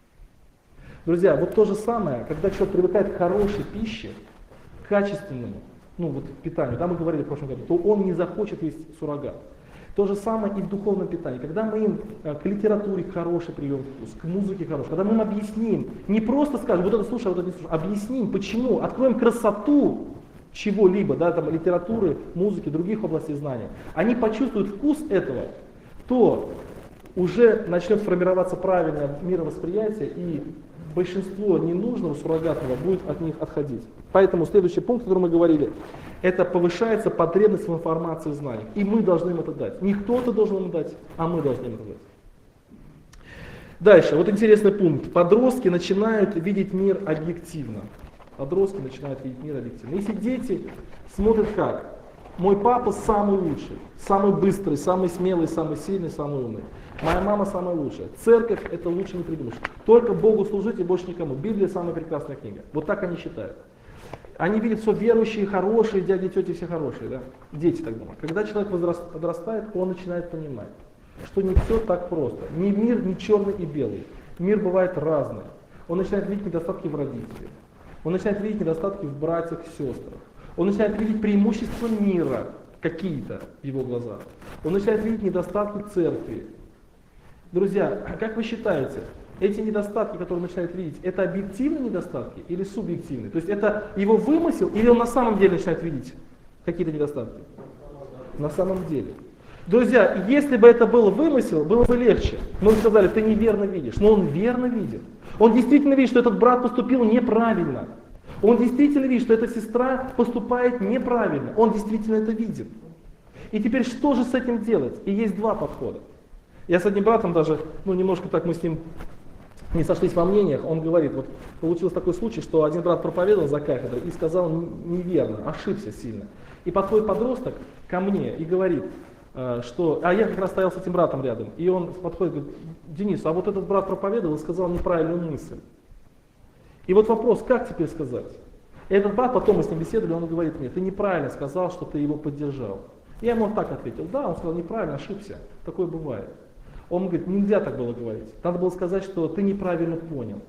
Друзья, вот то же самое, когда человек привыкает к хорошей пище, к качественному, питанию, мы говорили в прошлом году, то он не захочет есть суррогат. То же самое и в духовном питании. Когда мы им к литературе хороший прием вкус, к музыке хороший, когда мы им объясним, не просто скажем, вот это слушай, а вот это не слушай, объясним, почему, откроем красоту чего-либо, литературы, музыки, других областей знания, они почувствуют вкус этого, то уже начнет формироваться правильное мировосприятие, и большинство ненужного, суррогатного будет от них отходить. Поэтому следующий пункт, о котором мы говорили, это повышается потребность в информации и знаниях. И мы должны им это дать. Не кто-то должен им дать, а мы должны им это дать. Дальше, вот интересный пункт. Подростки начинают видеть мир объективно. Подростки начинают видеть мир объективно. Если дети смотрят как? Мой папа самый лучший, самый быстрый, самый смелый, самый сильный, самый умный. Моя мама самая лучшая. Церковь — это лучше не придумаешь. Только Богу служить и больше никому. Библия — самая прекрасная книга. Вот так они считают. Они видят, что верующие хорошие, дяди, тети все хорошие. Да? Дети так думают. Когда человек подрастает, он начинает понимать, что не все так просто. Ни мир не черный и белый. Мир бывает разный. Он начинает видеть недостатки в родителях. Он начинает видеть недостатки в братьях и сестрах. Он начинает видеть преимущества мира какие-то в его глазах. Он начинает видеть недостатки церкви. Друзья, как вы считаете, эти недостатки, которые он начинает видеть, это объективные недостатки или субъективные? То есть это его вымысел или он на самом деле начинает видеть какие-то недостатки? На самом деле. Друзья, если бы это был вымысел, было бы легче. Мы бы сказали, ты неверно видишь. Но он верно видит. Он действительно видит, что этот брат поступил неправильно. Он действительно видит, что эта сестра поступает неправильно. Он действительно это видит. И теперь что же с этим делать? И есть два подхода. Я с одним братом даже, немножко так мы с ним не сошлись во мнениях. Он говорит, вот получился такой случай, что один брат проповедовал за кафедрой и сказал неверно, ошибся сильно. И подходит подросток ко мне и говорит, что, я как раз стоял с этим братом рядом, и он подходит и говорит, Денис, а вот этот брат проповедовал и сказал неправильную мысль. И вот вопрос, как теперь сказать? И этот брат, потом мы с ним беседовали, он говорит мне, ты неправильно сказал, что ты его поддержал. Я ему так ответил, да, он сказал неправильно, ошибся, такое бывает. Он говорит, нельзя так было говорить, надо было сказать, что ты неправильно понял.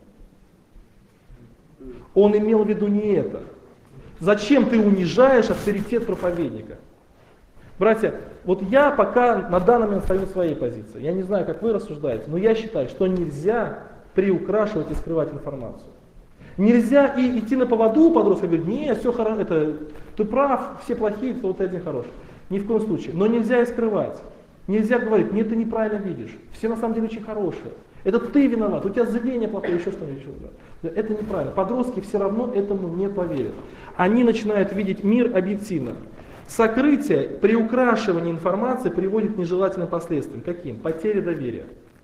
Он имел в виду не это. Зачем ты унижаешь авторитет проповедника? Братья, вот я пока на данный момент стою на своей позиции. Я не знаю, как вы рассуждаете, но я считаю, что нельзя приукрашивать и скрывать информацию. Нельзя и идти на поводу у подростка и говорить, не, все хорошо, ты прав, все плохие, то вот один хороший. Ни в коем случае. Но нельзя и скрывать. Нельзя говорить, нет, ты неправильно видишь, все на самом деле очень хорошие. Это ты виноват, у тебя зрение плохое, еще что-нибудь. Это неправильно. Подростки все равно этому не поверят. Они начинают видеть мир объективно. Сокрытие, приукрашивание информации приводит к нежелательным последствиям. Каким? Потеря доверия.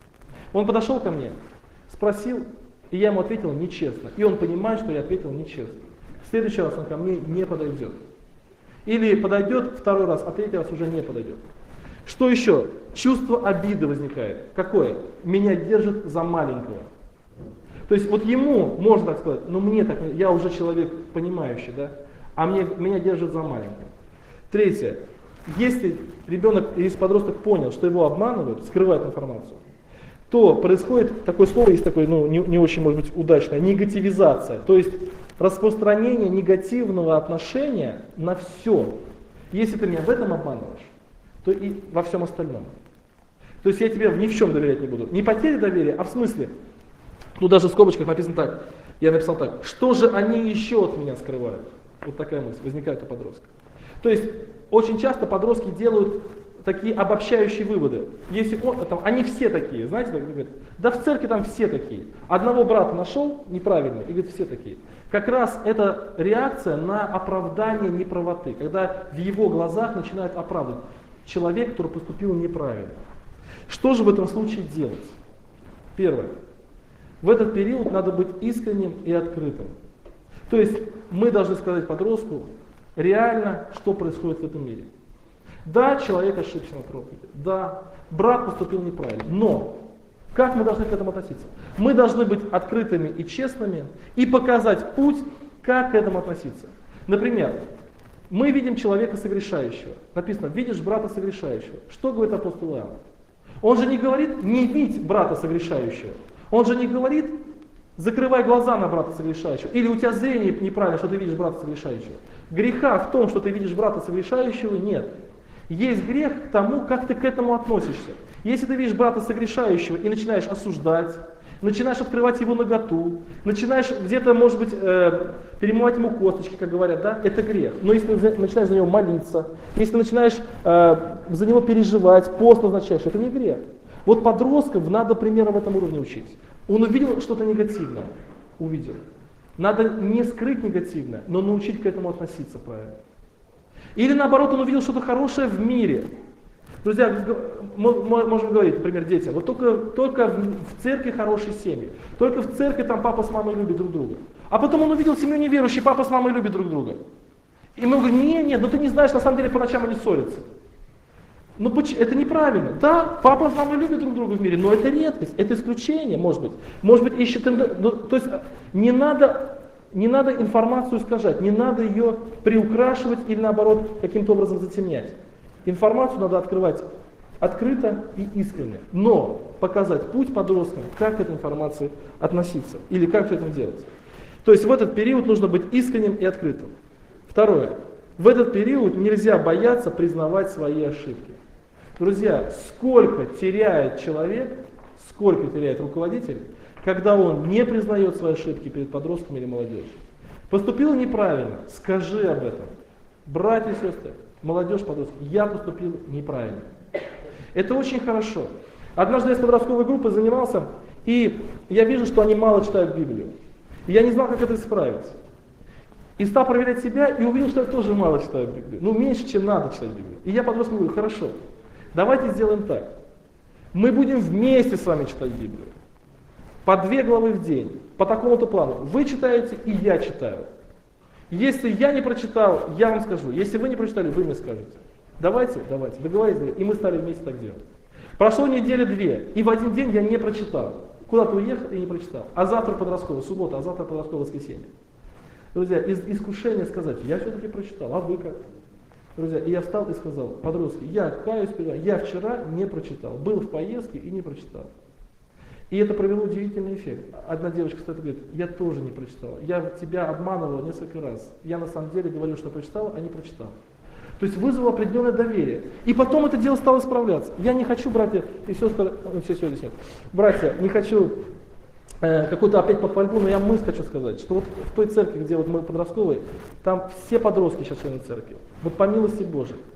Он подошел ко мне, спросил, и я ему ответил нечестно. И он понимает, что я ответил нечестно. В следующий раз он ко мне не подойдет. Или подойдет второй раз, а третий раз уже не подойдет. Что еще? Чувство обиды возникает. Какое? Меня держит за маленького. То есть вот ему можно так сказать, но мне так, я уже человек понимающий, да? А меня держит за маленького. Третье. Если ребенок или подросток понял, что его обманывают, скрывают информацию, то происходит такое слово, есть такое, не очень, может быть, удачное, негативизация. То есть распространение негативного отношения на все. Если ты меня в этом обманываешь, то и во всем остальном. То есть я тебе ни в чем доверять не буду. Не потеря доверия, а в смысле, тут даже в скобочках написано так, я написал так, что же они еще от меня скрывают? Вот такая мысль возникает у подростка. То есть очень часто подростки делают такие обобщающие выводы. Если они все такие, знаете, говорят, да в церкви там все такие. Одного брата нашел неправильно и говорит, все такие. Как раз это реакция на оправдание неправоты, когда в его глазах начинают оправдывать человек, который поступил неправильно. Что же в этом случае делать? Первое. В этот период надо быть искренним и открытым. То есть мы должны сказать подростку реально, что происходит в этом мире. Да, человек ошибся на проповеди. Да, брат поступил неправильно. Но как мы должны к этому относиться? Мы должны быть открытыми и честными и показать путь, как к этому относиться. Например, мы видим человека согрешающего. Написано, видишь брата согрешающего. Что говорит апостол Иоанн? Он же не говорит, не видь брата согрешающего. Он же не говорит, закрывай глаза на брата согрешающего. Или у тебя зрение неправильно, что ты видишь брата согрешающего. Греха в том, что ты видишь брата согрешающего, нет. Есть грех к тому, как ты к этому относишься. Если ты видишь брата согрешающего и начинаешь осуждать, начинаешь открывать его наготу, начинаешь где-то, может быть, перемывать ему косточки, как говорят, да, это грех. Но если ты начинаешь за него молиться, если ты начинаешь за него переживать, пост назначаешь, это не грех. Вот подростков надо примерно в этом уровне учить. Он увидел что-то негативное, увидел. Надо не скрыть негативное, но научить к этому относиться правильно. Или наоборот, он увидел что-то хорошее в мире. Друзья, мы можем говорить, например, детям, вот только в церкви хорошие семьи, только в церкви там папа с мамой любят друг друга. А потом он увидел семью неверующую, папа с мамой любят друг друга. И мы говорим, нет, ну ты не знаешь, на самом деле по ночам они ссорятся. Ну это неправильно. Да, папа с мамой любят друг друга в мире, но это редкость, это исключение, может быть. Может быть, ищет, то есть не надо информацию искажать, не надо ее приукрашивать или наоборот каким-то образом затемнять. Информацию надо открывать открыто и искренне, но показать путь подросткам, как к этой информации относиться или как с этим делать. То есть в этот период нужно быть искренним и открытым. Второе. В этот период нельзя бояться признавать свои ошибки. Друзья, сколько теряет человек, сколько теряет руководитель, когда он не признает свои ошибки перед подростками или молодежью. Поступил неправильно, скажи об этом. Братья и сестры, молодежь, подростки, я поступил неправильно. Это очень хорошо. Однажды я с подростковой группой занимался, и я вижу, что они мало читают Библию. И я не знал, как это исправить. И стал проверять себя, и увидел, что я тоже мало читаю Библию. Ну, меньше, чем надо читать Библию. И я подросткам говорю, хорошо, давайте сделаем так. Мы будем вместе с вами читать Библию. По 2 главы в день, по такому-то плану. Вы читаете, и я читаю. Если я не прочитал, я вам скажу. Если вы не прочитали, вы мне скажете. Давайте, договорились. И мы стали вместе так делать. Прошло недели 2, и в один день я не прочитал. Куда-то уехал и не прочитал. А завтра подростковая суббота, а завтра подростковое воскресенье. Друзья, искушение сказать, я все-таки прочитал, а вы как? Друзья, и я встал и сказал, подростки, я каюсь, я вчера не прочитал, был в поездке и не прочитал. И это провело удивительный эффект. Одна девочка стоит и говорит, я тоже не прочитала, я тебя обманывала несколько раз. Я на самом деле говорю, что прочитала, а не прочитала. То есть вызвало определенное доверие. И потом это дело стало исправляться. Я не хочу, братья и сестры, все здесь нет. Братья, не хочу какую-то опять похвальбу, но я мысль хочу сказать, что вот в той церкви, где вот мы подростковые, там все подростки сейчас члены церкви. Вот по милости Божией.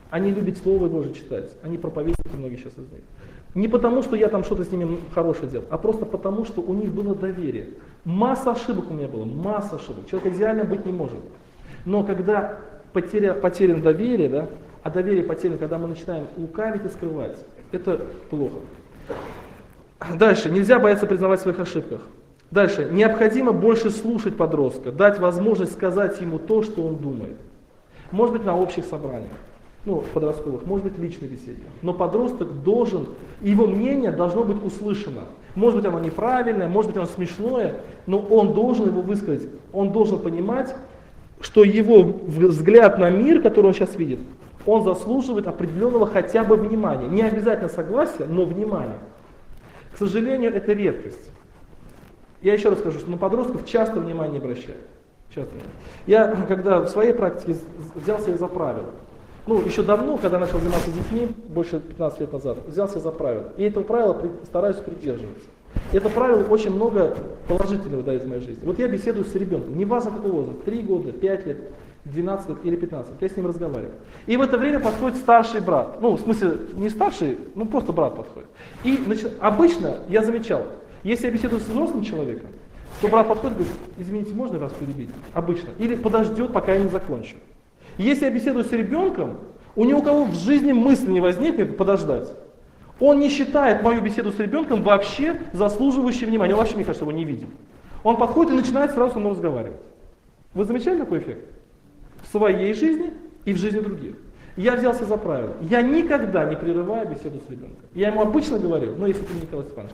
Они любят Слово Божие читать, они проповедники, многие сейчас из них. Не потому, что я там что-то с ними хорошее делал, а просто потому, что у них было доверие. Масса ошибок у меня было, масса ошибок. Человек идеально быть не может. Но когда потеряно доверие, да, а доверие потеряно, когда мы начинаем лукавить и скрывать, это плохо. Дальше, нельзя бояться признавать в своих ошибках. Дальше, необходимо больше слушать подростка, дать возможность сказать ему то, что он думает. Может быть, на общих собраниях, подростковых, может быть, в личной беседе. Но подросток должен, его мнение должно быть услышано. Может быть, оно неправильное, может быть, оно смешное, но он должен его высказать. Он должен понимать, что его взгляд на мир, который он сейчас видит, он заслуживает определенного хотя бы внимания. Не обязательно согласия, но внимания. К сожалению, это редкость. Я еще раз скажу, что на подростков часто внимание не обращают. Часто. Я, когда в своей практике взял себя за правило, еще давно, когда начал заниматься с детьми, больше 15 лет назад, взял себя за правило. И этого правила стараюсь придерживаться. Это правило очень много положительного дает в моей жизни. Вот я беседую с ребенком, неважно какого возраста, 3 года, 5 лет, 12 лет или 15, я с ним разговариваю. И в это время подходит старший брат, в смысле не старший, просто брат подходит. И обычно я замечал, если я беседую с взрослым человеком, то брат подходит и говорит: извините, можно вас перебить? Обычно. Или подождет, пока я не закончу. Если я беседую с ребенком, у него у кого в жизни мысли не возникнет подождать. Он не считает мою беседу с ребенком вообще заслуживающей внимания. Он вообще, мне кажется, его не видит. Он подходит и начинает сразу со мной разговаривать. Вы замечали такой эффект? В своей жизни и в жизни других. Я взялся за правило. Я никогда не прерываю беседу с ребенком. Я ему обычно говорю, если ты Николай Степанович,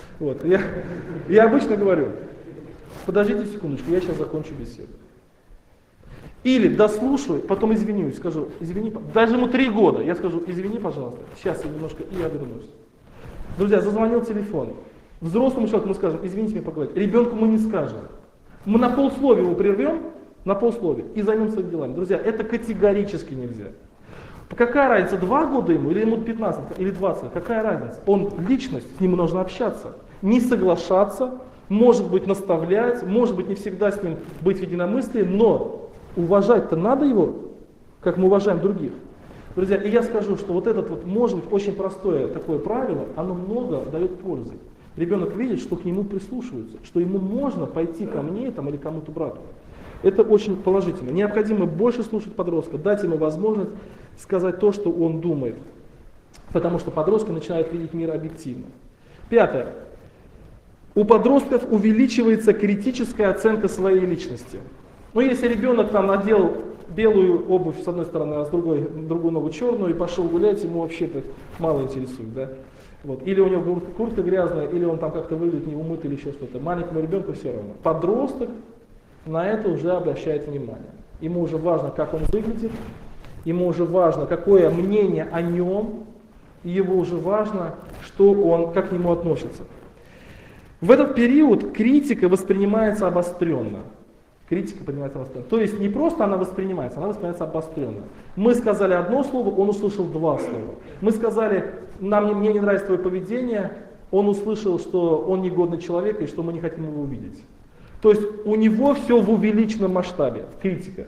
я обычно говорю: подождите секундочку, я сейчас закончу беседу. Или дослушаю, потом извинюсь, скажу: извини, даже ему 3 года, я скажу: извини, пожалуйста, сейчас я немножко, и я вернусь. Друзья, зазвонил телефон. Взрослому человеку мы скажем: извините, мне поговорить. Ребенку мы не скажем. Мы на полсловия его прервем, на полсловия, и займемся своими делами. Друзья, это категорически нельзя. Какая разница, 2 года ему, или ему 15, или 20, какая разница? Он личность, с ним нужно общаться, не соглашаться, может быть наставлять, может быть не всегда с ним быть в единомыслии, но уважать-то надо его, как мы уважаем других. Друзья, и я скажу, что вот это может быть очень простое такое правило, оно много дает пользы. Ребенок видит, что к нему прислушиваются, что ему можно пойти ко мне или кому-то брату. Это очень положительно. Необходимо больше слушать подростка, дать ему возможность сказать то, что он думает. Потому что подростки начинают видеть мир объективно. 5. У подростков увеличивается критическая оценка своей личности. Если ребенок надел белую обувь с одной стороны, а с другую ногу черную и пошел гулять, ему вообще-то мало интересует. Да? Или у него куртка грязная, или он там как-то выглядит неумытый или еще что-то. Маленькому ребенку все равно. Подросток на это уже обращает внимание. Ему уже важно, как он выглядит, ему уже важно, какое мнение о нем, и ему уже важно, как к нему относится. В этот период критика воспринимается обостренно. То есть не просто она воспринимается обостренно. Мы сказали одно слово, он услышал 2 слова. Мы сказали: мне не нравится твое поведение, он услышал, что он негодный человек и что мы не хотим его увидеть. То есть у него все в увеличенном масштабе, критика.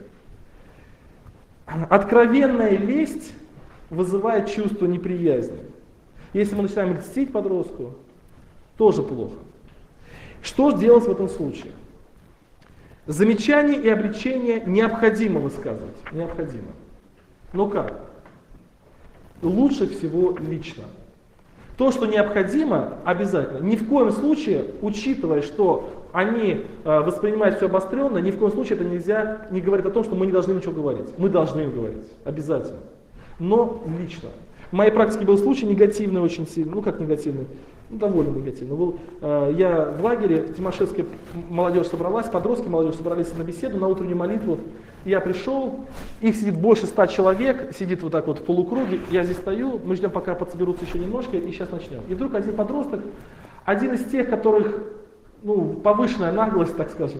Откровенная лесть вызывает чувство неприязни. Если мы начинаем льстить подростку, тоже плохо. Что делать в этом случае? Замечания и обличения необходимо высказывать. Необходимо. Но как? Лучше всего лично. То, что необходимо, обязательно. Ни в коем случае, учитывая, что они воспринимают все обостренно, ни в коем случае это нельзя не говорить о том, что мы не должны ничего говорить. Мы должны говорить. Обязательно. Но лично. В моей практике был случай негативный очень сильно. Как негативный? Довольно негативно. Я в лагере, в Тимошевске молодежь собралась, подростки, молодежь собрались на беседу, на утреннюю молитву. Я пришел, их сидит больше 100 человек, сидит вот так вот в полукруге, я здесь стою, мы ждем, пока подсоберутся еще немножко, и сейчас начнем. И вдруг один подросток, один из тех, которых, повышенная наглость, так скажем,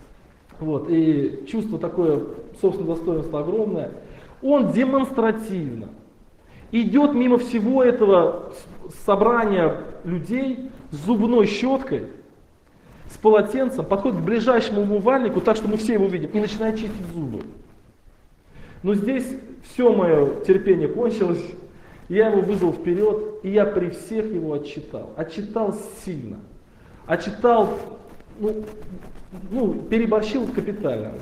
и чувство такое, собственного достоинства огромное, он демонстративно идет мимо всего этого собрания людей с зубной щеткой, с полотенцем, подходит к ближайшему умывальнику, так что мы все его видим, и начинает чистить зубы. Но здесь все мое терпение кончилось, я его вызвал вперед, и я при всех его отчитал. Отчитал сильно. Отчитал, переборщил капитально.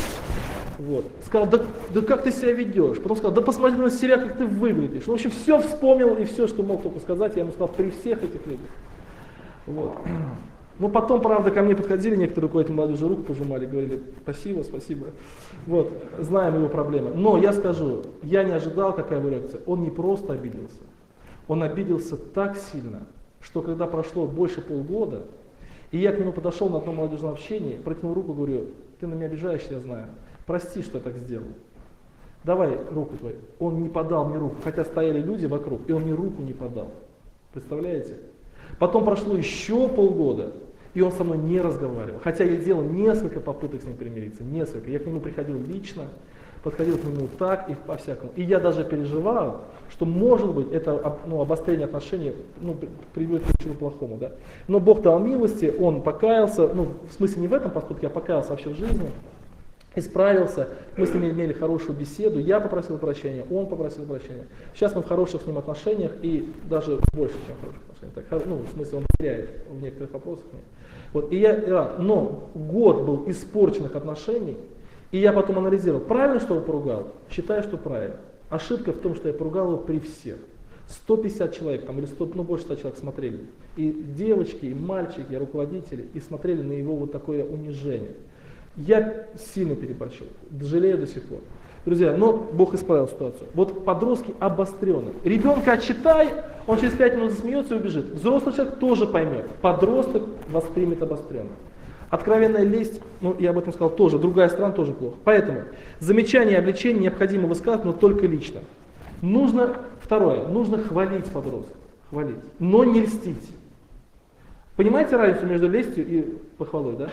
Вот. Сказал, да как ты себя ведешь? Потом сказал, да посмотри на себя, как ты выглядишь. В общем, все вспомнил, и все, что мог только сказать, я ему сказал при всех этих людях. Вот. Но потом, правда, ко мне подходили некоторые руководители молодежи, руку пожимали, говорили, спасибо, спасибо. Вот, знаем его проблемы. Но я скажу, я не ожидал, какая его реакция. Он не просто обиделся. Он обиделся так сильно, что когда прошло больше полгода, и я к нему подошел на одном молодежном общении, протянул руку, говорю, ты на меня обижаешься, я знаю. Прости, что я так сделал. Давай руку твою. Он не подал мне руку, хотя стояли люди вокруг, и он мне руку не подал. Представляете? Потом прошло еще полгода, и он со мной не разговаривал. Хотя я делал несколько попыток с ним примириться, несколько. Я к нему приходил лично, подходил к нему так и по-всякому. И я даже переживал, что может быть это обострение отношений приведет к чему-то плохому. Да? Но Бог дал милости, он покаялся, в смысле не в этом поступке, а покаялся вообще в жизни. Исправился, мы с ним имели хорошую беседу, я попросил прощения, он попросил прощения. Сейчас мы в хороших с ним отношениях и даже больше, чем в хороших отношениях. Так, в смысле он теряет в некоторых вопросах. Вот, и я рад, но год был испорченных отношений, и я потом анализировал, правильно, что его поругал? Считаю, что правильно. Ошибка в том, что я поругал его при всех. 150 человек, или 100, больше 100 человек смотрели. И девочки, и мальчики, и руководители, и смотрели на его вот такое унижение. Я сильно переборщил, жалею до сих пор. Друзья, но Бог исправил ситуацию. Вот подростки обостренные. Ребенка отчитай, он через 5 минут засмеется и убежит. Взрослый человек тоже поймет. Подросток воспримет обостренно. Откровенная лесть, я об этом сказал тоже, другая сторона тоже плохо. Поэтому замечания и обличения необходимо высказывать, но только лично. Второе, нужно хвалить подростка, хвалить, но не льстить. Понимаете разницу между лестью и похвалой, да?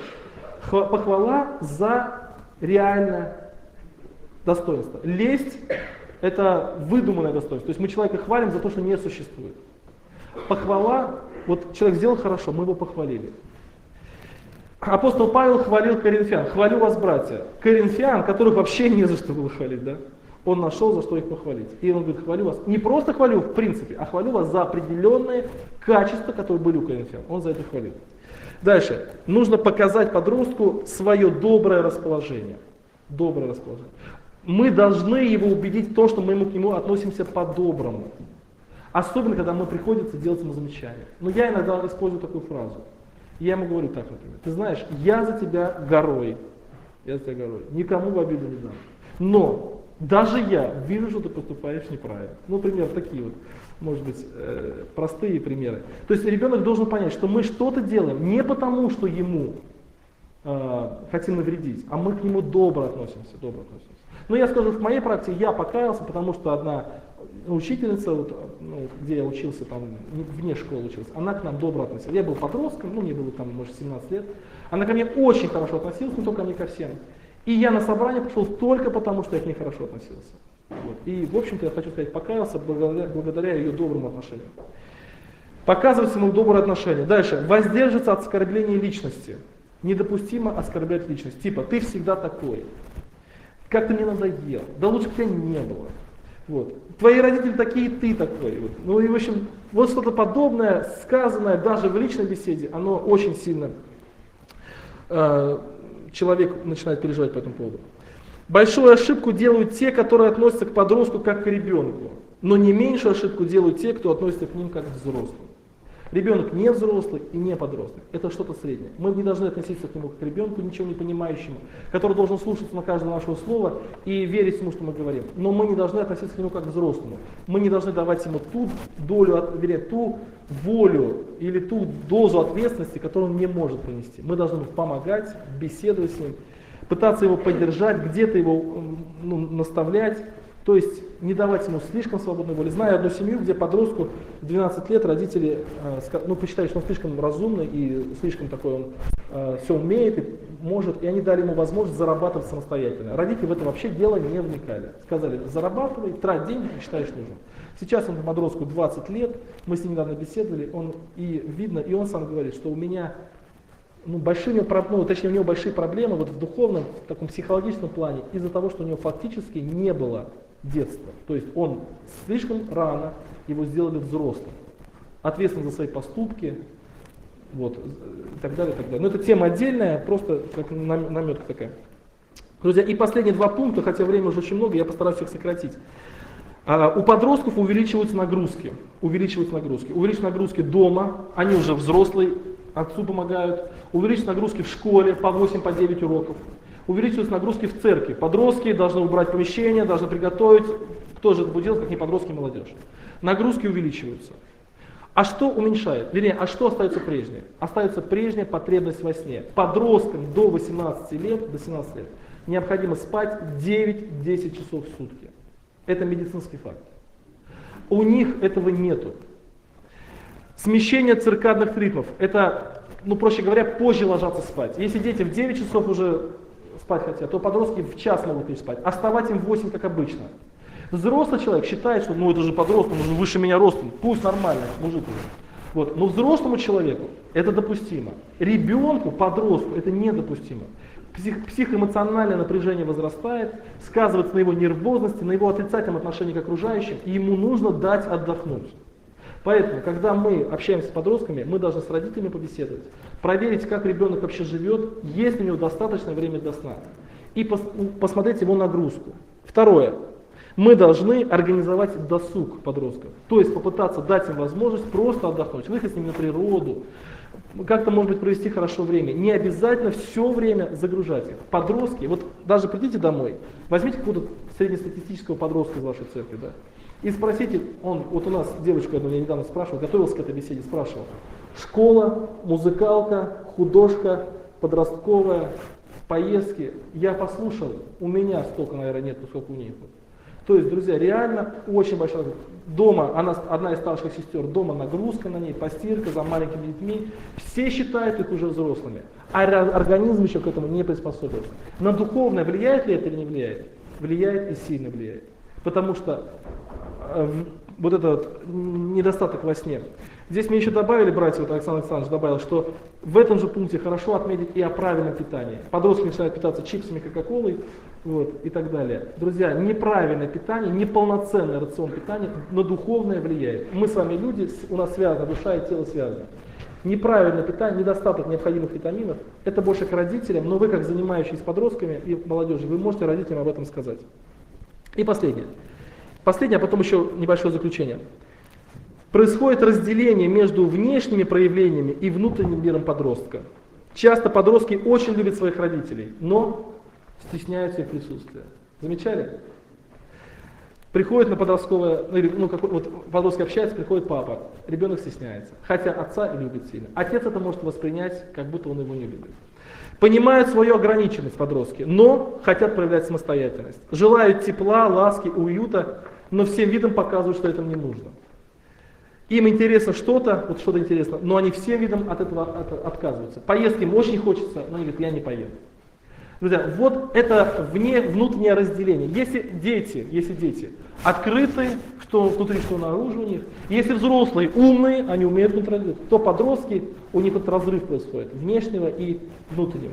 Похвала за реальное достоинство. Лесть – это выдуманное достоинство. То есть мы человека хвалим за то, что не существует. Похвала, вот человек сделал хорошо, мы его похвалили. Апостол Павел хвалил коринфян. Хвалю вас, братья. Коринфян, которых вообще не за что было хвалить, да? Он нашел, за что их похвалить. И он говорит, хвалю вас. Не просто хвалю в принципе, а хвалю вас за определенные качества, которые были у коринфян. Он за это хвалил. Дальше. Нужно показать подростку свое доброе расположение. Доброе расположение. Мы должны его убедить в том, что мы к нему относимся по-доброму. Особенно, когда мы приходится делать ему замечания. Но я иногда использую такую фразу. Я ему говорю так, например. Ты знаешь, я за тебя горой. Я за тебя горой. Никому в обиду не дам. Но даже я вижу, что ты поступаешь неправильно. Например, такие вот. Может быть, простые примеры. То есть ребенок должен понять, что мы что-то делаем не потому, что ему хотим навредить, а мы к нему добро относимся. Но я скажу, в моей практике я покаялся, потому что одна учительница, где я учился, вне школы учился, она к нам добро относилась. Я был подростком, мне было может 17 лет. Она ко мне очень хорошо относилась, не только ко мне, ко всем. И я на собрание пришел только потому, что я к ней хорошо относился. Вот. И, в общем-то, я хочу сказать, покаялся благодаря ее добрым отношениям. Показывать ему добрые отношения. Дальше. Воздерживаться от оскорбления личности. Недопустимо оскорблять личность. Типа, ты всегда такой. Как ты мне надоел. Да лучше бы тебя не было. Вот. Твои родители такие, ты такой. Вот. И, в общем, вот что-то подобное, сказанное даже в личной беседе, оно очень сильно человек начинает переживать по этому поводу. Большую ошибку делают те, которые относятся к подростку как к ребенку, но не меньшую ошибку делают те, кто относится к ним как к взрослым. Ребенок не взрослый и не подросток, это что-то среднее. Мы не должны относиться к нему как к ребенку, ничего не понимающему, который должен слушаться на каждое наше слово и верить всему, что мы говорим. Но мы не должны относиться к нему как к взрослому. Мы не должны давать ему ту волю или ту дозу ответственности, которую он не может понести. Мы должны ему помогать, беседовать с ним, пытаться его поддержать, где-то его наставлять, то есть не давать ему слишком свободной воли. Знаю одну семью, где подростку в 12 лет родители посчитали, что он слишком разумный и слишком такой, он все умеет и может, и они дали ему возможность зарабатывать самостоятельно. Родители в это вообще дело не вникали. Сказали, зарабатывай, трать деньги, считаешь нужным. Сейчас он подростку 20 лет, мы с ним недавно беседовали, видно, и он сам говорит, что у меня большие, точнее, у него большие проблемы вот в духовном, в таком психологическом плане из-за того, что у него фактически не было детства. То есть он слишком рано его сделали взрослым, ответственным за свои поступки, вот, и так далее, и так далее. Но это тема отдельная, просто как наметка такая. Друзья, и последние два пункта, хотя времени уже очень много, я постараюсь их сократить. У подростков увеличиваются нагрузки. Увеличиваются нагрузки дома, они уже взрослые, отцу помогают. Увеличиваются нагрузки в школе по 8, по 9 уроков. Увеличиваются нагрузки в церкви. Подростки должны убрать помещение, должны приготовить. Кто же это будет делать, как не подростки и молодежь? Нагрузки увеличиваются. А что уменьшает? Вернее, а что остается прежнее? Остается прежняя потребность во сне. Подросткам до 18 лет необходимо спать 9-10 часов в сутки. Это медицинский факт. У них этого нету. Смещение циркадных ритмов. Это, проще говоря, позже ложатся спать. Если дети в 9 часов уже спать хотят, то подростки в час могут лечь спать. Оставать им в 8, как обычно. Взрослый человек считает, что это же подросток, он же выше меня ростом, пусть нормально, мужик уже. Вот. Но взрослому человеку это допустимо. Ребенку, подростку это недопустимо. Психоэмоциональное напряжение возрастает, сказывается на его нервозности, на его отрицательном отношении к окружающим, и ему нужно дать отдохнуть. Поэтому, когда мы общаемся с подростками, мы должны с родителями побеседовать, проверить, как ребенок вообще живет, есть ли у него достаточное время для сна, и посмотреть его нагрузку. Второе. Мы должны организовать досуг подростков, то есть попытаться дать им возможность просто отдохнуть, выехать с ними на природу, как-то, может быть, провести хорошо время. Не обязательно все время загружать их. Подростки, вот даже придите домой, возьмите какого-то среднестатистического подростка из вашей церкви, да, и спросите, вот у нас девочку одну я недавно спрашивал, готовился к этой беседе, спрашивал, школа, музыкалка, художка, подростковая, поездки, я послушал, у меня столько, наверное, нет, сколько у них. То есть, друзья, реально очень большая нагрузка. Дома, она одна из старших сестер, дома нагрузка на ней, постирка за маленькими детьми. Все считают их уже взрослыми, а организм еще к этому не приспособился. На духовное влияет ли это или не влияет? Влияет и сильно влияет. Потому что вот этот недостаток во сне. Здесь мне еще добавили, братья, вот Александр Александрович добавил, что в этом же пункте хорошо отметить и о правильном питании. Подростки начинают питаться чипсами, кока-колой, вот, и так далее. Друзья, неправильное питание, неполноценный рацион питания на духовное влияет. Мы с вами люди, у нас связана душа и тело связаны. Неправильное питание, недостаток необходимых витаминов, это больше к родителям, но вы, как занимающиеся подростками и молодежью, вы можете родителям об этом сказать. И последнее. Последнее, а потом еще небольшое заключение. Происходит разделение между внешними проявлениями и внутренним миром подростка. Часто подростки очень любят своих родителей, но стесняются их присутствия. Замечали? Приходит на подростковое, подростки общаются, приходит папа, ребенок стесняется, хотя отца любит сильно. Отец это может воспринять, как будто он его не любит. Понимают свою ограниченность подростки, но хотят проявлять самостоятельность. Желают тепла, ласки, уюта, но всем видом показывают, что это не нужно. Им интересно что-то, вот что-то интересно, но они всем видом от этого отказываются. Поесть им очень хочется, но они говорят, я не поеду. Друзья, вот это внутреннее разделение. Если дети открыты, что внутри, что наружу у них, если взрослые умные, они умеют контролировать, то подростки, у них этот разрыв происходит, внешнего и внутреннего.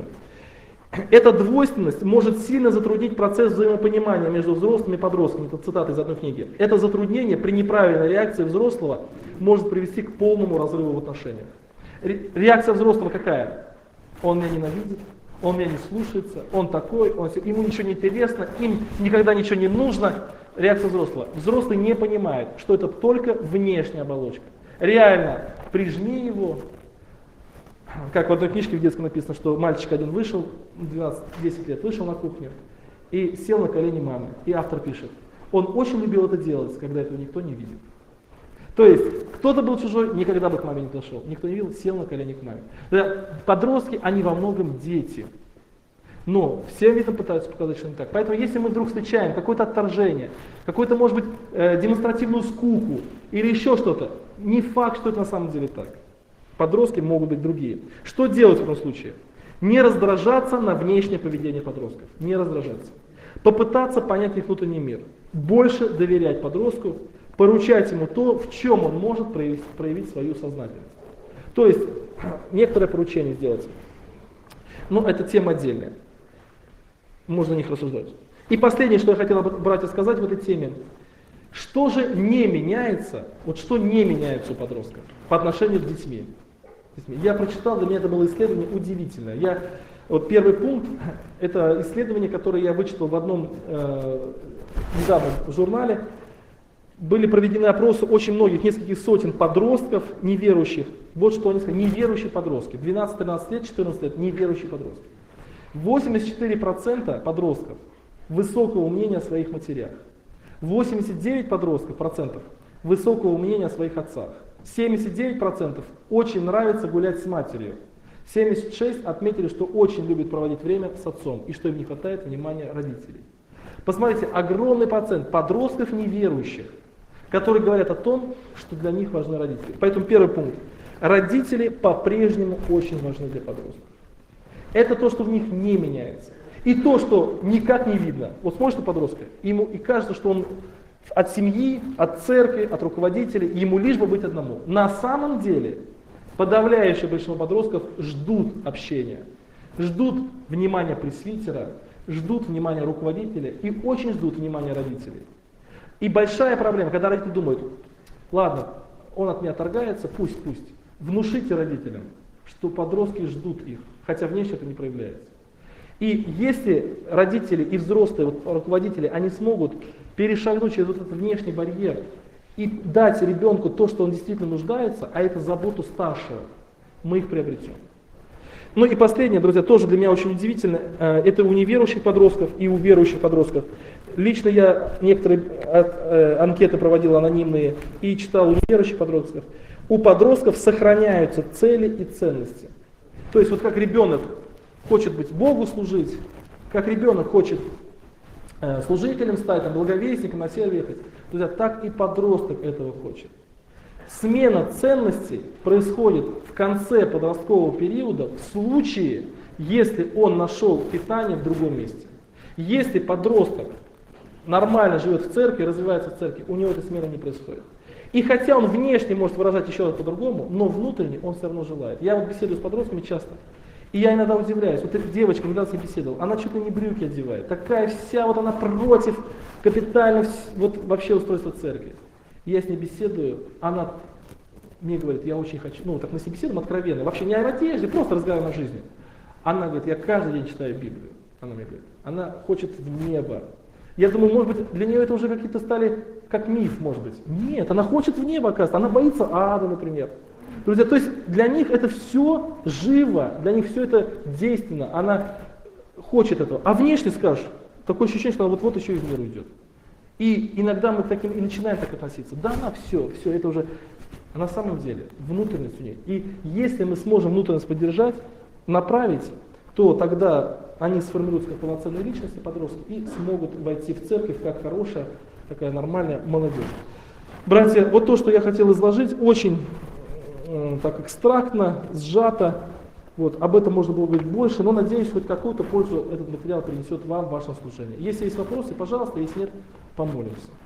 Эта двойственность может сильно затруднить процесс взаимопонимания между взрослыми и подростками. Это цитата из одной книги. Это затруднение при неправильной реакции взрослого может привести к полному разрыву в отношениях. Реакция взрослого какая? Он меня ненавидит, он меня не слушается, он такой, ему ничего не интересно, им никогда ничего не нужно. Реакция взрослого. Взрослый не понимает, что это только внешняя оболочка. Реально, прижми его. Как в одной книжке в детском написано, что мальчик один вышел, 12-10 лет, вышел на кухню и сел на колени мамы. И автор пишет, он очень любил это делать, когда этого никто не видит. То есть, кто-то был чужой, никогда бы к маме не подошел. Никто не видел, сел на колени к маме. Подростки, они во многом дети. Но все видом пытаются показать, что не так. Поэтому, если мы вдруг встречаем какое-то отторжение, какую-то, может быть, демонстративную скуку или еще что-то, не факт, что это на самом деле так. Подростки могут быть другие. Что делать в этом случае? Не раздражаться на внешнее поведение подростков. Не раздражаться. Попытаться понять их внутренний мир. Больше доверять подростку, поручать ему то, в чем он может проявить свою сознательность. То есть, некоторое поручение сделать. Но это тема отдельная. Можно о них рассуждать. И последнее, что я хотел, братья, сказать в этой теме. Что же не меняется, вот что не меняется у подростков по отношению к детьми? Я прочитал, для меня это было исследование удивительное. Вот первый пункт, это исследование, которое я вычитал в одном недавнем журнале. Были проведены опросы очень многих, нескольких сотен подростков неверующих. Вот что они сказали, неверующие подростки. 12-13 лет, 14 лет, неверующие подростки. 84% подростков высокого мнения о своих матерях. 89% процентов высокого мнения о своих отцах. 79% очень нравится гулять с матерью. 76% отметили, что очень любят проводить время с отцом и что им не хватает внимания родителей. Посмотрите, огромный процент подростков неверующих, которые говорят о том, что для них важны родители. Поэтому первый пункт. Родители по-прежнему очень важны для подростков. Это то, что в них не меняется. И то, что никак не видно. Вот смотришь на подростка, ему и кажется, что он от семьи, от церкви, от руководителей, ему лишь бы быть одному. На самом деле подавляющее большинство подростков ждут общения, ждут внимания пресвитера, ждут внимания руководителя и очень ждут внимания родителей. И большая проблема, когда родители думают, ладно, он от меня отторгается, пусть. Внушите родителям, что подростки ждут их, хотя внешне это не проявляется. И если родители и взрослые руководители, они смогут перешагнуть через вот этот внешний барьер и дать ребенку то, что он действительно нуждается, а это заботу старшего, мы их приобретем. Ну и последнее, друзья, тоже для меня очень удивительно, это у неверующих подростков и у верующих подростков. Лично я некоторые анкеты проводил анонимные и читал у неверующих подростков. У подростков сохраняются цели и ценности. То есть вот как ребенок хочет быть Богу служить, как ребенок хочет служителем стать, благовестником, на север ехать, друзья, так и подросток этого хочет. Смена ценностей происходит в конце подросткового периода в случае, если он нашел питание в другом месте. Если подросток нормально живет в церкви, развивается в церкви, у него эта смена не происходит. И хотя он внешне может выражать еще раз по-другому, но внутренне он все равно желает. Я вот беседую с подростками часто, и я иногда удивляюсь. Вот эта девочка, недавно с ней беседовал, она чуть ли не брюки одевает. Такая вся, вот она против капитально вот вообще устройства церкви. Я с ней беседую, она мне говорит, я очень хочу, ну так мы с ней беседуем откровенно, вообще не о одежде, просто разговариваем о жизни. Она говорит, я каждый день читаю Библию. Она мне говорит, она хочет в небо. Я думаю, может быть, для нее это уже какие-то стали как миф, может быть. Нет, она хочет в небо, оказывается, она боится ада, например. Друзья, то есть для них это все живо, для них все это действенно, она хочет этого. А внешне скажешь, такое ощущение, что она вот-вот еще из мира уйдет. И иногда мы таким и начинаем так относиться. Да, она все, это уже. А на самом деле внутренность у нее. И если мы сможем внутренность поддержать, направить, то тогда они сформируются как полноценные личности, подростки, и смогут войти в церковь как хорошая, такая нормальная молодежь. Братья, вот то, что я хотел изложить, очень так экстрактно, сжато. Вот, об этом можно было говорить больше, но надеюсь, хоть какую-то пользу этот материал принесет вам в вашем служении. Если есть вопросы, пожалуйста, если нет, помолимся.